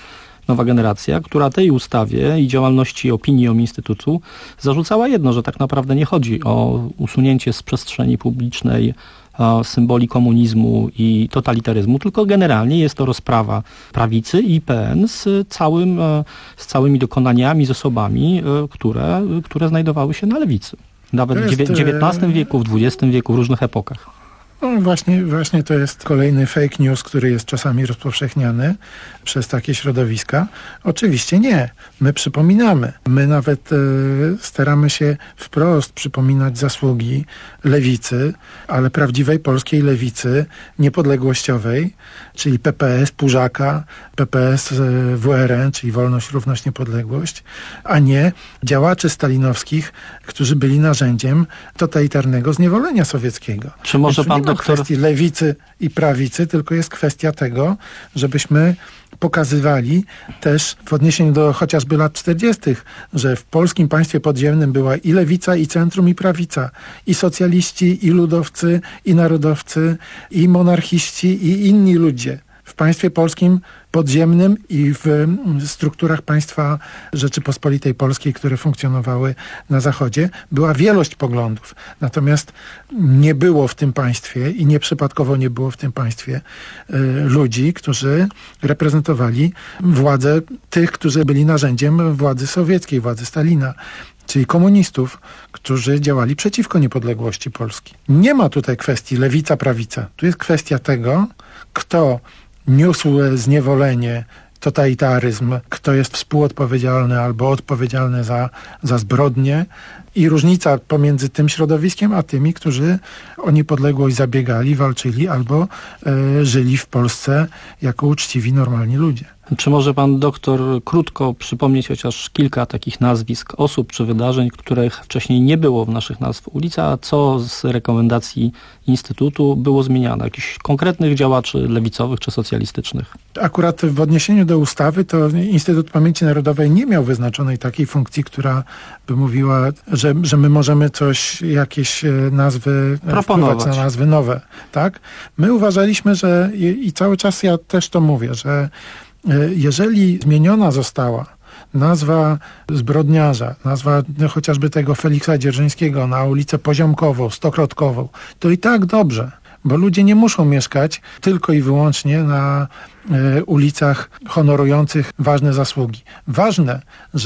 Nowa Generacja, która tej ustawie i działalności opiniom Instytutu zarzucała jedno, że tak naprawdę nie chodzi o usunięcie z przestrzeni publicznej symboli komunizmu i totalitaryzmu, tylko generalnie jest to rozprawa prawicy i I P N z, całym, z całymi dokonaniami, z osobami, które, które znajdowały się na lewicy. Nawet w dziewiętnastym wieku, w dwudziestym wieku, w różnych epokach. No właśnie, właśnie to jest kolejny fake news, który jest czasami rozpowszechniany przez takie środowiska. Oczywiście nie. My przypominamy. My nawet e, staramy się wprost przypominać zasługi lewicy, ale prawdziwej polskiej lewicy niepodległościowej, czyli P P S Pużaka, P P S W R N, czyli Wolność, Równość, Niepodległość, a nie działaczy stalinowskich, którzy byli narzędziem totalitarnego zniewolenia sowieckiego. Czy może pan doktor... kwestii lewicy i prawicy, tylko jest kwestia tego, żebyśmy pokazywali też w odniesieniu do chociażby lat czterdziestych, że w polskim państwie podziemnym była i lewica, i centrum, i prawica, i socjaliści, i ludowcy, i narodowcy, i monarchiści, i inni ludzie. W państwie polskim podziemnym i w strukturach państwa Rzeczypospolitej Polskiej, które funkcjonowały na Zachodzie, była wielość poglądów. Natomiast nie było w tym państwie i nieprzypadkowo nie było w tym państwie y, ludzi, którzy reprezentowali władzę tych, którzy byli narzędziem władzy sowieckiej, władzy Stalina, czyli komunistów, którzy działali przeciwko niepodległości Polski. Nie ma tutaj kwestii lewica-prawica. Tu jest kwestia tego, kto niósł zniewolenie, totalitaryzm, kto jest współodpowiedzialny albo odpowiedzialny za, za zbrodnie i różnica pomiędzy tym środowiskiem, a tymi, którzy o niepodległość zabiegali, walczyli albo e, żyli w Polsce jako uczciwi, normalni ludzie. Czy może pan doktor krótko przypomnieć chociaż kilka takich nazwisk osób czy wydarzeń, których wcześniej nie było w naszych nazw ulicy, a co z rekomendacji Instytutu było zmieniane? Jakichś konkretnych działaczy lewicowych czy socjalistycznych? Akurat w odniesieniu do ustawy to Instytut Pamięci Narodowej nie miał wyznaczonej takiej funkcji, która by mówiła, że, że my możemy coś, jakieś nazwy proponować na nazwy nowe. Tak? My uważaliśmy, że i, i cały czas ja też to mówię, że jeżeli zmieniona została nazwa zbrodniarza, nazwa chociażby tego Feliksa Dzierżyńskiego na ulicę Poziomkową, Stokrotkową, to i tak dobrze, bo ludzie nie muszą mieszkać tylko i wyłącznie na y, ulicach honorujących ważne zasługi. Ważne,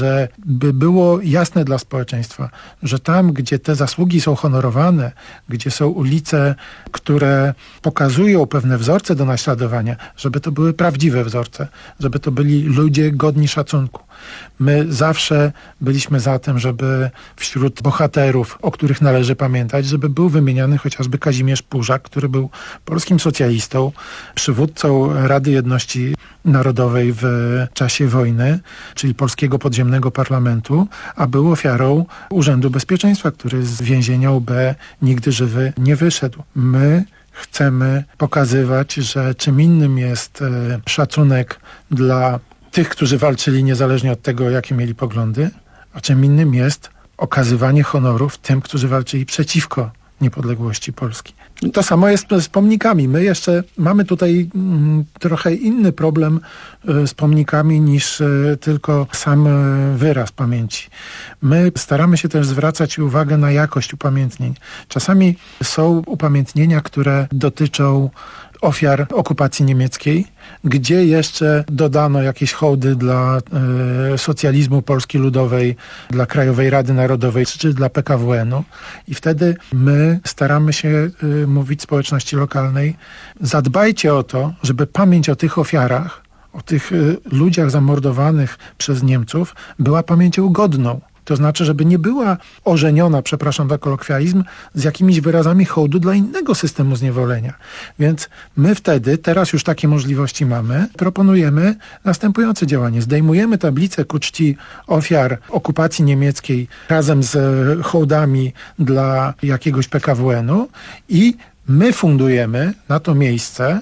żeby było jasne dla społeczeństwa, że tam, gdzie te zasługi są honorowane, gdzie są ulice, które pokazują pewne wzorce do naśladowania, żeby to były prawdziwe wzorce, żeby to byli ludzie godni szacunku. My zawsze byliśmy za tym, żeby wśród bohaterów, o których należy pamiętać, żeby był wymieniany chociażby Kazimierz Pużak, który był polskim socjalistą, przywódcą Rady Jedności Narodowej w czasie wojny, czyli polskiego podziemnego parlamentu, a był ofiarą Urzędu Bezpieczeństwa, który z więzienia U B nigdy żywy nie wyszedł. My chcemy pokazywać, że czym innym jest szacunek dla tych, którzy walczyli niezależnie od tego, jakie mieli poglądy, a czym innym jest okazywanie honorów tym, którzy walczyli przeciwko niepodległości Polski. To samo jest z pomnikami. My jeszcze mamy tutaj mm, trochę inny problem y, z pomnikami niż y, tylko sam y, wyraz pamięci. My staramy się też zwracać uwagę na jakość upamiętnień. Czasami są upamiętnienia, które dotyczą ofiar okupacji niemieckiej, gdzie jeszcze dodano jakieś hołdy dla y, socjalizmu Polski Ludowej, dla Krajowej Rady Narodowej czy dla P K W N-u. I wtedy my staramy się y, mówić społeczności lokalnej, zadbajcie o to, żeby pamięć o tych ofiarach, o tych y, ludziach zamordowanych przez Niemców była pamięcią godną. To znaczy, żeby nie była ożeniona, przepraszam za kolokwializm, z jakimiś wyrazami hołdu dla innego systemu zniewolenia. Więc my wtedy, teraz już takie możliwości mamy, proponujemy następujące działanie. Zdejmujemy tablicę ku czci ofiar okupacji niemieckiej razem z hołdami dla jakiegoś P K W N-u i my fundujemy na to miejsce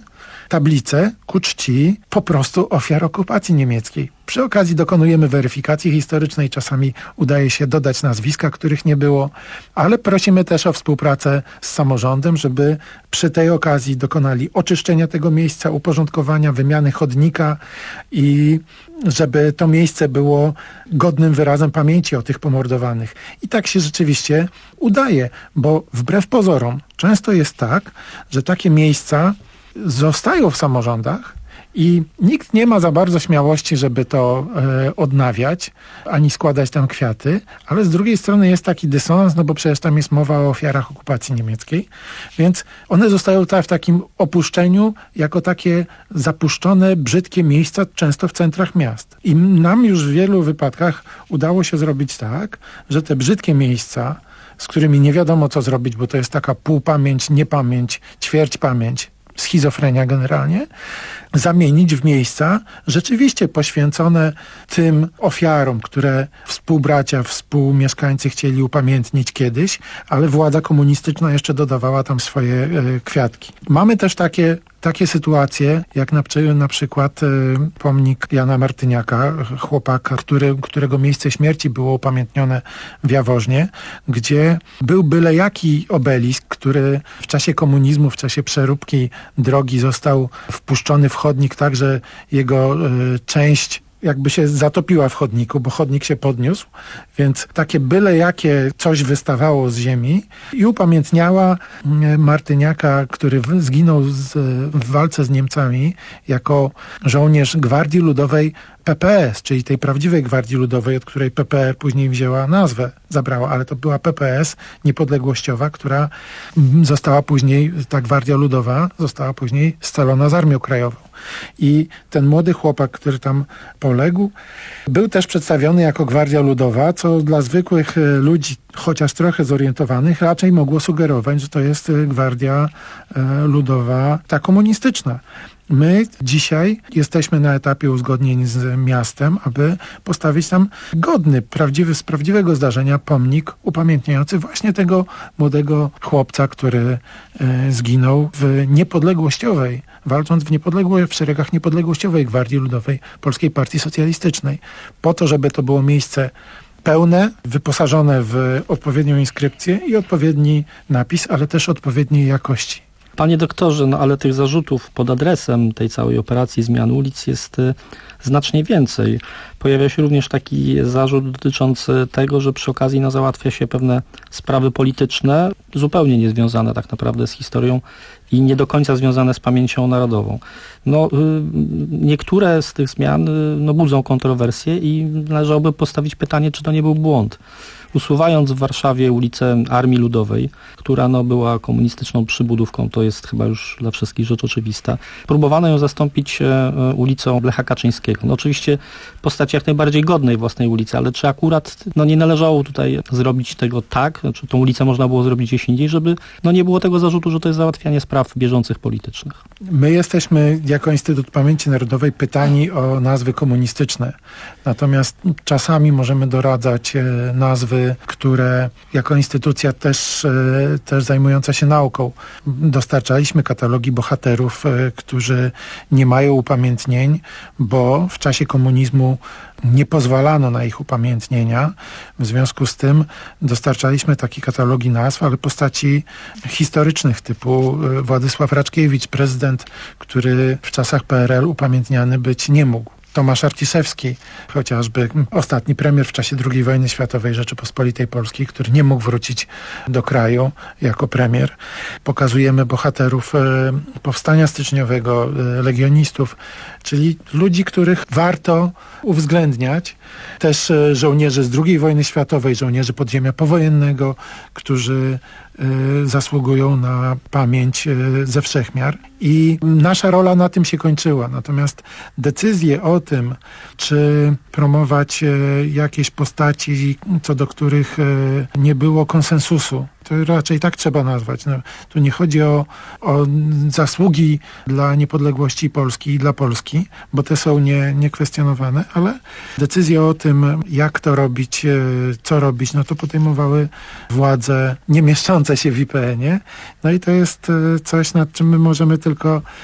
tablice ku czci po prostu ofiar okupacji niemieckiej. Przy okazji dokonujemy weryfikacji historycznej, czasami udaje się dodać nazwiska, których nie było, ale prosimy też o współpracę z samorządem, żeby przy tej okazji dokonali oczyszczenia tego miejsca, uporządkowania, wymiany chodnika i żeby to miejsce było godnym wyrazem pamięci o tych pomordowanych. I tak się rzeczywiście udaje, bo wbrew pozorom często jest tak, że takie miejsca zostają w samorządach i nikt nie ma za bardzo śmiałości, żeby to e, odnawiać, ani składać tam kwiaty, ale z drugiej strony jest taki dysonans, no bo przecież tam jest mowa o ofiarach okupacji niemieckiej, więc one zostają ta, w takim opuszczeniu jako takie zapuszczone, brzydkie miejsca, często w centrach miast. I nam już w wielu wypadkach udało się zrobić tak, że te brzydkie miejsca, z którymi nie wiadomo co zrobić, bo to jest taka półpamięć, niepamięć, ćwierć pamięć, schizofrenia generalnie, zamienić w miejsca rzeczywiście poświęcone tym ofiarom, które współbracia, współmieszkańcy chcieli upamiętnić kiedyś, ale władza komunistyczna jeszcze dodawała tam swoje e, kwiatki. Mamy też takie Takie sytuacje, jak na, na przykład y, pomnik Jana Martyniaka, chłopaka, który, którego miejsce śmierci było upamiętnione w Jaworznie, gdzie był byle jaki obelisk, który w czasie komunizmu, w czasie przeróbki drogi został wpuszczony w chodnik tak, że jego y, część jakby się zatopiła w chodniku, bo chodnik się podniósł, więc takie byle jakie coś wystawało z ziemi i upamiętniała Martyniaka, który zginął z, w walce z Niemcami jako żołnierz Gwardii Ludowej P P S, czyli tej prawdziwej Gwardii Ludowej, od której P P R później wzięła nazwę, zabrała, ale to była P P S niepodległościowa, która została później, ta Gwardia Ludowa została później scalona z Armią Krajową. I ten młody chłopak, który tam poległ, był też przedstawiony jako Gwardia Ludowa, co dla zwykłych ludzi, chociaż trochę zorientowanych, raczej mogło sugerować, że to jest Gwardia Ludowa ta komunistyczna. My dzisiaj jesteśmy na etapie uzgodnień z miastem, aby postawić tam godny, prawdziwy, z prawdziwego zdarzenia pomnik upamiętniający właśnie tego młodego chłopca, który e, zginął w niepodległościowej, walcząc w, niepodległo- w szeregach niepodległościowej Gwardii Ludowej Polskiej Partii Socjalistycznej. Po to, żeby to było miejsce pełne, wyposażone w odpowiednią inskrypcję i odpowiedni napis, ale też odpowiedniej jakości. Panie doktorze, no ale tych zarzutów pod adresem tej całej operacji zmian ulic jest y, znacznie więcej. Pojawia się również taki zarzut dotyczący tego, że przy okazji no, załatwia się pewne sprawy polityczne, zupełnie niezwiązane tak naprawdę z historią i nie do końca związane z pamięcią narodową. No, y, niektóre z tych zmian y, no, budzą kontrowersje i należałoby postawić pytanie, czy to nie był błąd. Usuwając w Warszawie ulicę Armii Ludowej, która no, była komunistyczną przybudówką, to jest chyba już dla wszystkich rzecz oczywista, próbowano ją zastąpić e, ulicą Lecha Kaczyńskiego. No, oczywiście postać jak najbardziej godnej własnej ulicy, ale czy akurat no, nie należało tutaj zrobić tego tak, czy tą ulicę można było zrobić gdzieś indziej, żeby no, nie było tego zarzutu, że to jest załatwianie spraw bieżących politycznych? My jesteśmy jako Instytut Pamięci Narodowej pytani o nazwy komunistyczne. Natomiast czasami możemy doradzać e, nazwy, które jako instytucja też, też zajmująca się nauką dostarczaliśmy katalogi bohaterów, którzy nie mają upamiętnień, bo w czasie komunizmu nie pozwalano na ich upamiętnienia. W związku z tym dostarczaliśmy takie katalogi nazw, ale postaci historycznych typu Władysław Raczkiewicz, prezydent, który w czasach P R L upamiętniany być nie mógł. Tomasz Arciszewski, chociażby ostatni premier w czasie drugiej wojny światowej Rzeczypospolitej Polskiej, który nie mógł wrócić do kraju jako premier. Pokazujemy bohaterów e, powstania styczniowego, e, legionistów, czyli ludzi, których warto uwzględniać. Też e, żołnierzy z drugiej wojny światowej, żołnierzy podziemia powojennego, którzy y, zasługują na pamięć y, ze wszechmiar. I nasza rola na tym się kończyła. Natomiast decyzje o tym, czy promować y, jakieś postaci, co do których y, nie było konsensusu, to raczej tak trzeba nazwać. No, tu nie chodzi o, o zasługi dla niepodległości Polski i dla Polski, bo te są nie, niekwestionowane, ale decyzje o tym, jak to robić, co robić, no to podejmowały władze nie mieszczące się w I P N ie. No i to jest coś, nad czym my możemy tylko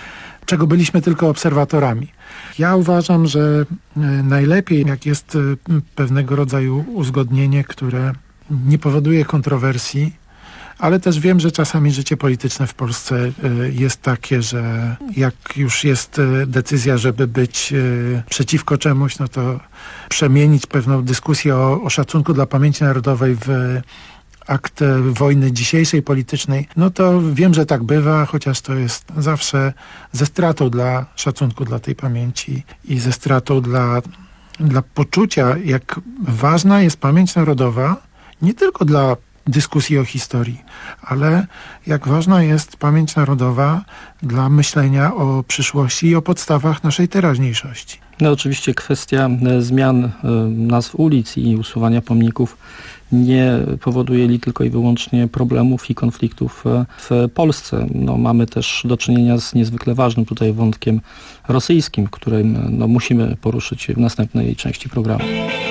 czego byliśmy tylko obserwatorami. Ja uważam, że najlepiej, jak jest pewnego rodzaju uzgodnienie, które nie powoduje kontrowersji, ale też wiem, że czasami życie polityczne w Polsce jest takie, że jak już jest decyzja, żeby być przeciwko czemuś, no to przemienić pewną dyskusję o, o szacunku dla pamięci narodowej w akt wojny dzisiejszej politycznej, no to wiem, że tak bywa, chociaż to jest zawsze ze stratą dla szacunku dla tej pamięci i ze stratą dla, dla poczucia, jak ważna jest pamięć narodowa, nie tylko dla dyskusji o historii, ale jak ważna jest pamięć narodowa dla myślenia o przyszłości i o podstawach naszej teraźniejszości. No oczywiście kwestia zmian nazw ulic i usuwania pomników nie powoduje li tylko i wyłącznie problemów i konfliktów w Polsce. No, mamy też do czynienia z niezwykle ważnym tutaj wątkiem rosyjskim, którym no, musimy poruszyć w następnej części programu.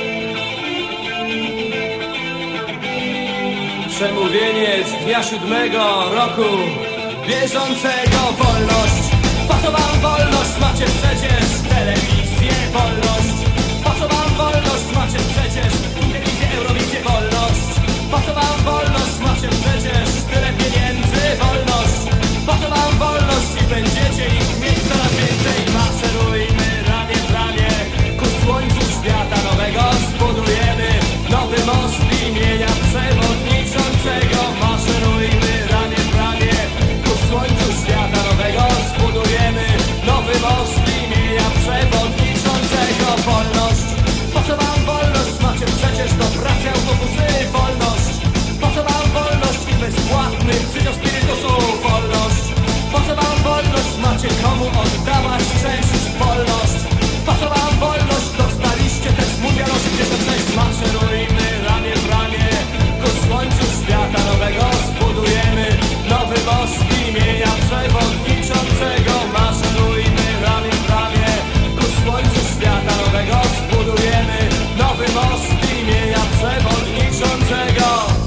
Przemówienie z dnia siódmego roku bieżącego. Wolność, po co wam wolność? Macie przecież telewizję. Wolność, po co wam wolność? Macie przecież telewizję, Eurowizję. Wolność, po co wam wolność? Macie przecież tyle pieniędzy. Wolność, po co wam wolność? I będziecie ich mieć coraz więcej. Maszerujmy ramię w ramię ku słońcu świata nowego. Zbudujemy nowy most imienia przewodniczącego. Maszerujmy ramię w ramię ku słońcu świata nowego. Zbudujemy nowy most imienia przewodniczącego. Wolność, po co wam wolność? Macie przecież do pracy autobusy. Wolność, po co wam wolność? I bezpłatny przydział spirytusu. Wolność, po co wam wolność? Macie komu oddawać cześć. Wolność, po co wam wolność? Dostaliście też mundial osiemdziesiąt sześć. Maszerujmy ramię w ramię ku słońcu świata nowego. Zbudujemy nowy most imienia przewodniczącego. Maszerujmy ramię w ramię ku słońcu świata nowego. Zbudujemy nowy most imienia przewodniczącego.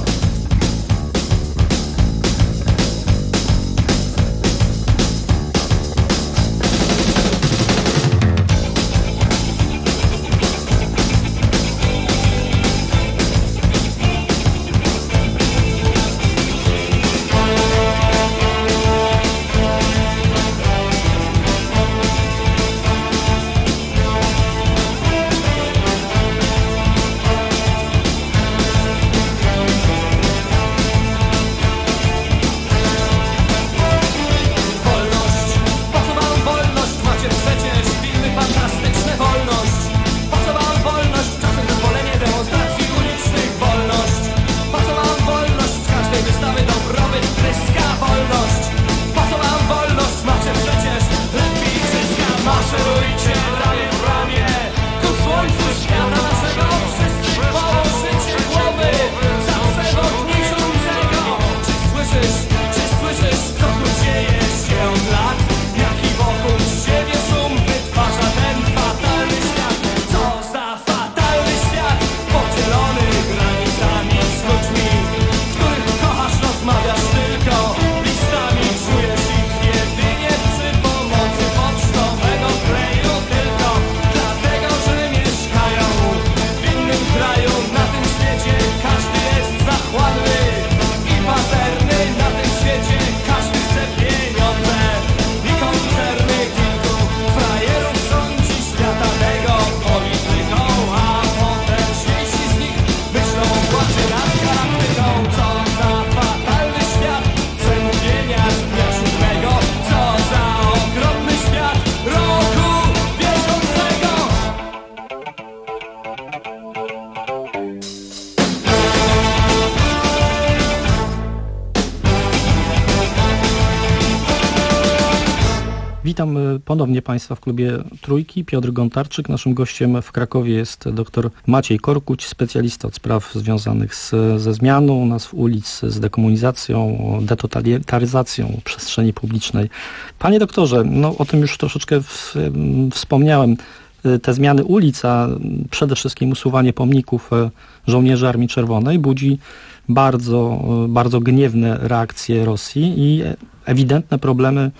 Witam ponownie Państwa w klubie Trójki. Piotr Gontarczyk. Naszym gościem w Krakowie jest dr Maciej Korkuć, specjalista od spraw związanych z, ze zmianą nazw ulic, z dekomunizacją, detotalizacją przestrzeni publicznej. Panie doktorze, no o tym już troszeczkę w, wspomniałem. Te zmiany ulic, a przede wszystkim usuwanie pomników żołnierzy Armii Czerwonej budzi bardzo, bardzo gniewne reakcje Rosji i ewidentne problemy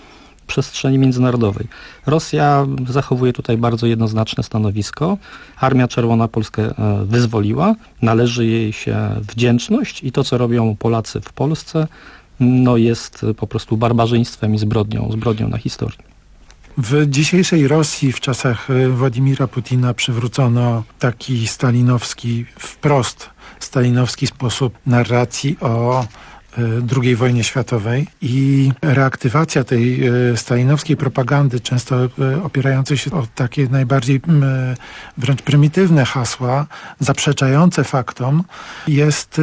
przestrzeni międzynarodowej. Rosja zachowuje tutaj bardzo jednoznaczne stanowisko. Armia Czerwona Polskę wyzwoliła, należy jej się wdzięczność i to, co robią Polacy w Polsce, no jest po prostu barbarzyństwem i zbrodnią, zbrodnią na historię. W dzisiejszej Rosji w czasach Władimira Putina przywrócono taki stalinowski, wprost stalinowski sposób narracji o drugiej wojnie światowej i reaktywacja tej stalinowskiej propagandy, często opierającej się o takie najbardziej wręcz prymitywne hasła, zaprzeczające faktom, jest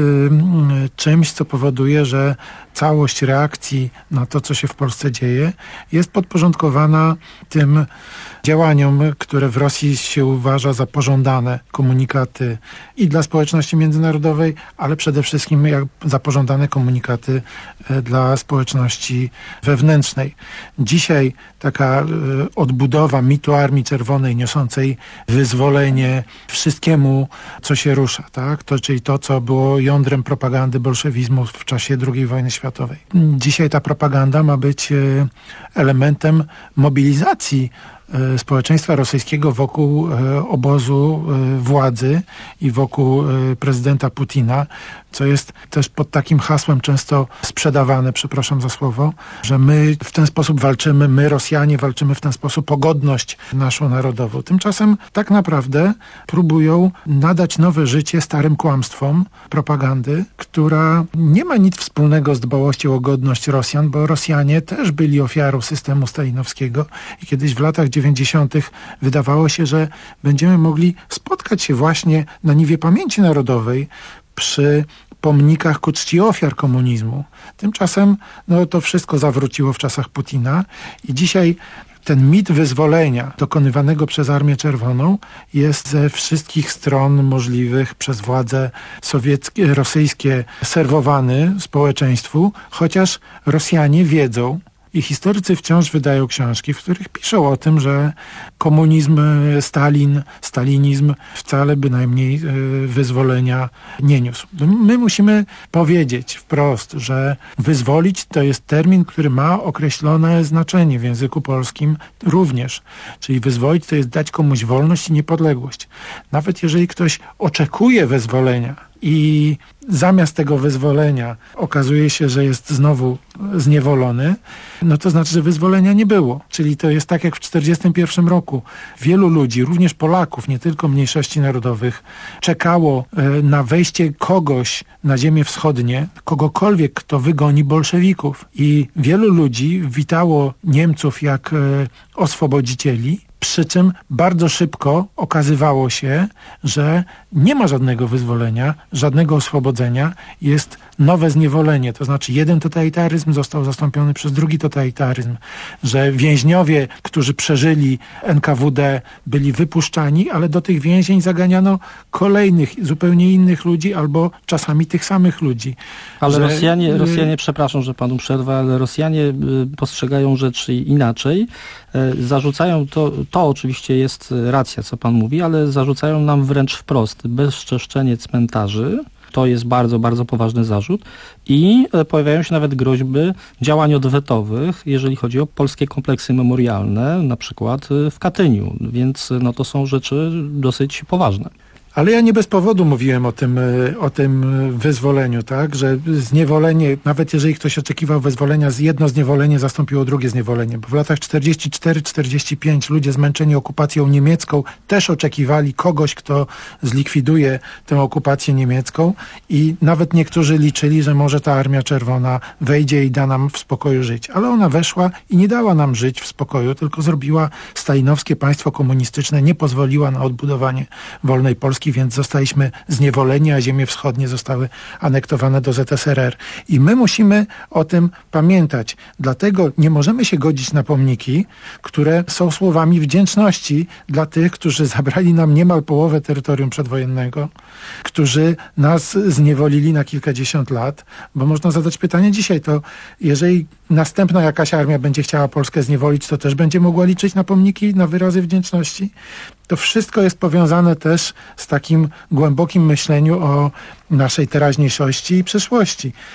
czymś, co powoduje, że całość reakcji na to, co się w Polsce dzieje, jest podporządkowana tym działaniom, które w Rosji się uważa za pożądane komunikaty i dla społeczności międzynarodowej, ale przede wszystkim jak za pożądane komunikaty dla społeczności wewnętrznej. Dzisiaj taka odbudowa mitu Armii Czerwonej niosącej wyzwolenie wszystkiemu, co się rusza, tak? To, czyli to, co było jądrem propagandy bolszewizmu w czasie drugiej wojny światowej. Dzisiaj ta propaganda ma być elementem mobilizacji społeczeństwa rosyjskiego wokół obozu władzy i wokół prezydenta Putina, co jest też pod takim hasłem często sprzedawane, przepraszam za słowo, że my w ten sposób walczymy, my Rosjanie walczymy w ten sposób o godność naszą narodową. Tymczasem tak naprawdę próbują nadać nowe życie starym kłamstwom propagandy, która nie ma nic wspólnego z dbałością o godność Rosjan, bo Rosjanie też byli ofiarą systemu stalinowskiego i kiedyś w latach dziewięćdziesiątych wydawało się, że będziemy mogli spotkać się właśnie na niwie pamięci narodowej przy pomnikach ku czci ofiar komunizmu. Tymczasem no, to wszystko zawróciło w czasach Putina i dzisiaj ten mit wyzwolenia dokonywanego przez Armię Czerwoną jest ze wszystkich stron możliwych przez władze sowieckie, rosyjskie serwowany społeczeństwu, chociaż Rosjanie wiedzą, i historycy wciąż wydają książki, w których piszą o tym, że komunizm, Stalin, stalinizm wcale bynajmniej wyzwolenia nie niósł. My musimy powiedzieć wprost, że wyzwolić to jest termin, który ma określone znaczenie w języku polskim również. Czyli wyzwolić to jest dać komuś wolność i niepodległość. Nawet jeżeli ktoś oczekuje wyzwolenia, i zamiast tego wyzwolenia okazuje się, że jest znowu zniewolony, no to znaczy, że wyzwolenia nie było. Czyli to jest tak jak w tysiąc dziewięćset czterdziestym pierwszym roku. Wielu ludzi, również Polaków, nie tylko mniejszości narodowych, czekało na wejście kogoś na ziemię wschodnie, kogokolwiek, kto wygoni bolszewików. I wielu ludzi witało Niemców jak oswobodzicieli, przy czym bardzo szybko okazywało się, że nie ma żadnego wyzwolenia, żadnego oswobodzenia, jest nowe zniewolenie. To znaczy jeden totalitaryzm został zastąpiony przez drugi totalitaryzm, że więźniowie, którzy przeżyli N K W D, byli wypuszczani, ale do tych więzień zaganiano kolejnych, zupełnie innych ludzi albo czasami tych samych ludzi. Ale że... Rosjanie, Rosjanie, przepraszam, że panu przerwę, ale Rosjanie postrzegają rzeczy inaczej. Zarzucają to, to oczywiście jest racja, co pan mówi, ale zarzucają nam wręcz wprost bezczeszczenie cmentarzy. To jest bardzo, bardzo poważny zarzut i pojawiają się nawet groźby działań odwetowych, jeżeli chodzi o polskie kompleksy memorialne, na przykład w Katyniu, więc no, to są rzeczy dosyć poważne. Ale ja nie bez powodu mówiłem o tym, o tym wyzwoleniu, tak, że zniewolenie, nawet jeżeli ktoś oczekiwał wyzwolenia, jedno zniewolenie zastąpiło drugie zniewolenie, bo w latach czterdziesty czwarty czterdziesty piąty ludzie zmęczeni okupacją niemiecką też oczekiwali kogoś, kto zlikwiduje tę okupację niemiecką i nawet niektórzy liczyli, że może ta Armia Czerwona wejdzie i da nam w spokoju żyć. Ale ona weszła i nie dała nam żyć w spokoju, tylko zrobiła stalinowskie państwo komunistyczne, nie pozwoliła na odbudowanie wolnej Polski, więc zostaliśmy zniewoleni, a ziemie wschodnie zostały anektowane do Z S R R. I my musimy o tym pamiętać. Dlatego nie możemy się godzić na pomniki, które są słowami wdzięczności dla tych, którzy zabrali nam niemal połowę terytorium przedwojennego, którzy nas zniewolili na kilkadziesiąt lat, bo można zadać pytanie dzisiaj, to jeżeli następna jakaś armia będzie chciała Polskę zniewolić, to też będzie mogła liczyć na pomniki, na wyrazy wdzięczności? To wszystko jest powiązane też z takim głębokim myśleniu o naszej teraźniejszości i przyszłości.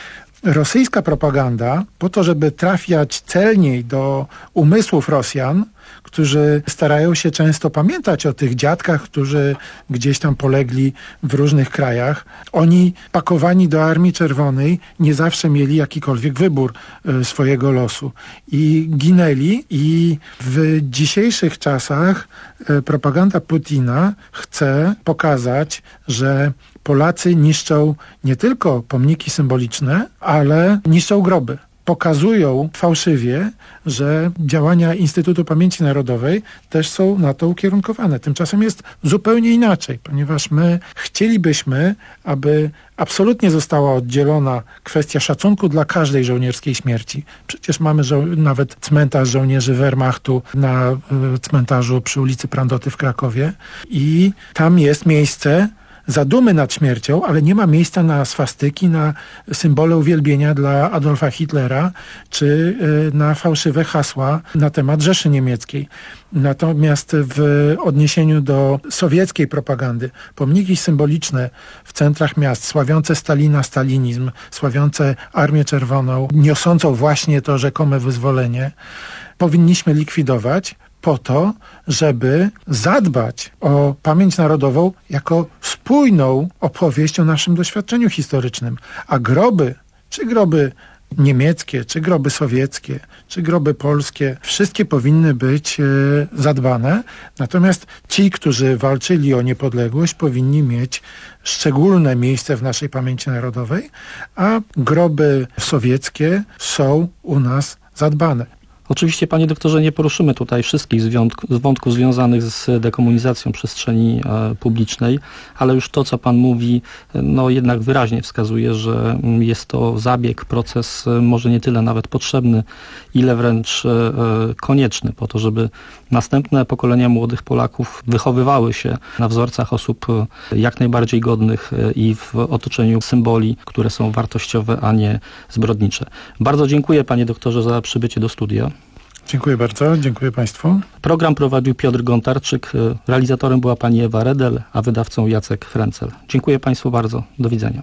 rosyjska propaganda, po to, żeby trafiać celniej do umysłów Rosjan, którzy starają się często pamiętać o tych dziadkach, którzy gdzieś tam polegli w różnych krajach. Oni pakowani do Armii Czerwonej nie zawsze mieli jakikolwiek wybór y, swojego losu i ginęli, i w dzisiejszych czasach y, propaganda Putina chce pokazać, że Polacy niszczą nie tylko pomniki symboliczne, ale niszczą groby. Pokazują fałszywie, że działania Instytutu Pamięci Narodowej też są na to ukierunkowane. Tymczasem jest zupełnie inaczej, ponieważ my chcielibyśmy, aby absolutnie została oddzielona kwestia szacunku dla każdej żołnierskiej śmierci. Przecież mamy żo- nawet cmentarz żołnierzy Wehrmachtu na y, cmentarzu przy ulicy Prandoty w Krakowie i tam jest miejsce zadumy nad śmiercią, ale nie ma miejsca na swastyki, na symbole uwielbienia dla Adolfa Hitlera, czy y, na fałszywe hasła na temat Rzeszy Niemieckiej. Natomiast w odniesieniu do sowieckiej propagandy, pomniki symboliczne w centrach miast, sławiące Stalina, stalinizm, sławiące Armię Czerwoną, niosącą właśnie to rzekome wyzwolenie, powinniśmy likwidować po to, żeby zadbać o pamięć narodową jako spójną opowieść o naszym doświadczeniu historycznym. A groby, czy groby niemieckie, czy groby sowieckie, czy groby polskie, wszystkie powinny być e, zadbane. Natomiast ci, którzy walczyli o niepodległość, powinni mieć szczególne miejsce w naszej pamięci narodowej, a groby sowieckie są u nas zadbane. Oczywiście, panie doktorze, nie poruszymy tutaj wszystkich zwiątk- wątków związanych z dekomunizacją przestrzeni e, publicznej, ale już to, co pan mówi, no jednak wyraźnie wskazuje, że jest to zabieg, proces e, może nie tyle nawet potrzebny, ile wręcz e, konieczny po to, żeby następne pokolenia młodych Polaków wychowywały się na wzorcach osób e, jak najbardziej godnych e, i w otoczeniu symboli, które są wartościowe, a nie zbrodnicze. Bardzo dziękuję, panie doktorze, za przybycie do studia. Dziękuję bardzo, dziękuję państwu. Program prowadził Piotr Gontarczyk, realizatorem była pani Ewa Redel, a wydawcą Jacek Frencel. Dziękuję państwu bardzo, do widzenia.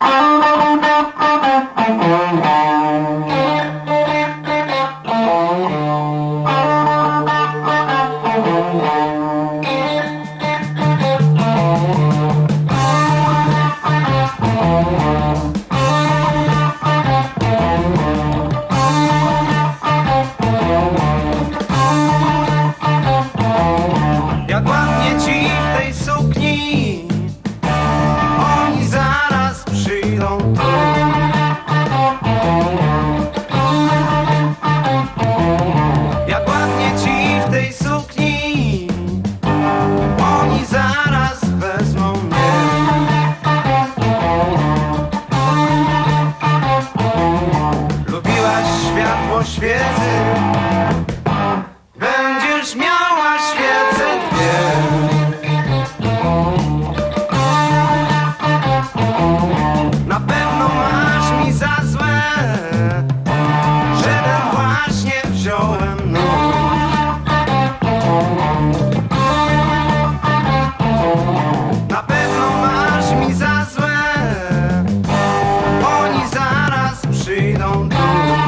Jak ładnie ci w tej sukni, oni zaraz przyjdą tu. Jak ładnie ci w tej sukni, oni zaraz wezmą mnie. Lubiłaś światło świecy, będziesz miała świecę dwie. Na pewno masz mi za złe, że ten właśnie wziąłem nóż. Na pewno masz mi za złe, oni zaraz przyjdą tu.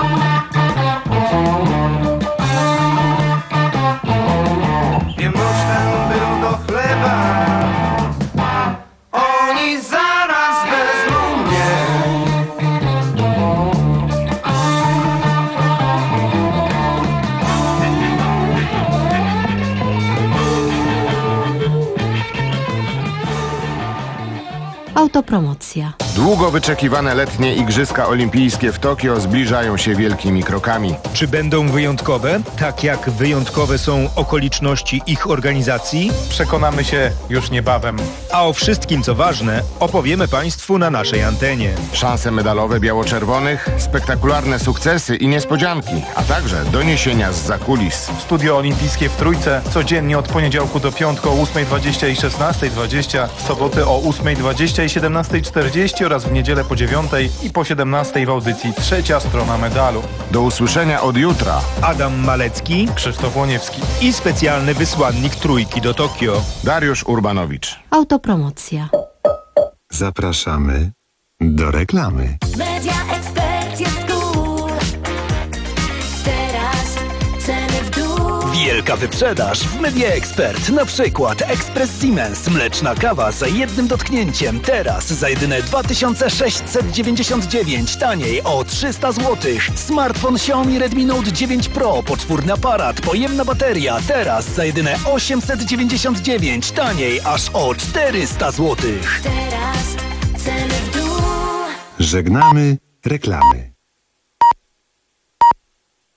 Wiem, nóż ten był do chleba, oni zaraz wezmą mnie. Autopromocja. Długo wyczekiwane letnie Igrzyska Olimpijskie w Tokio zbliżają się wielkimi krokami. Czy będą wyjątkowe, tak jak wyjątkowe są okoliczności ich organizacji? Przekonamy się już niebawem. A o wszystkim, co ważne, opowiemy państwu na naszej antenie. Szanse medalowe biało-czerwonych, spektakularne sukcesy i niespodzianki, a także doniesienia z zakulis. Studio Olimpijskie w Trójce codziennie od poniedziałku do piątku o ósmej dwadzieścia i szesnastej dwadzieścia, w soboty o ósmej dwadzieścia i siedemnastej czterdzieści oraz w niedzielę po dziewiątej i po siedemnastej w audycji Trzecia Strona Medalu. Do usłyszenia od jutra. Adam Malecki, Krzysztof Łoniewski i specjalny wysłannik Trójki do Tokio, Dariusz Urbanowicz. Autopromocja. Zapraszamy do reklamy. Media Expert. Wielka wyprzedaż w Media Expert. Na przykład Express Siemens, mleczna kawa za jednym dotknięciem. Teraz za jedyne dwa tysiące sześćset dziewięćdziesiąt dziewięć, taniej o trzysta złotych. Smartfon Xiaomi Redmi Note dziewięć Pro, poczwórny aparat, pojemna bateria. Teraz za jedyne osiemset dziewięćdziesiąt dziewięć, taniej aż o czterysta złotych. Żegnamy reklamy.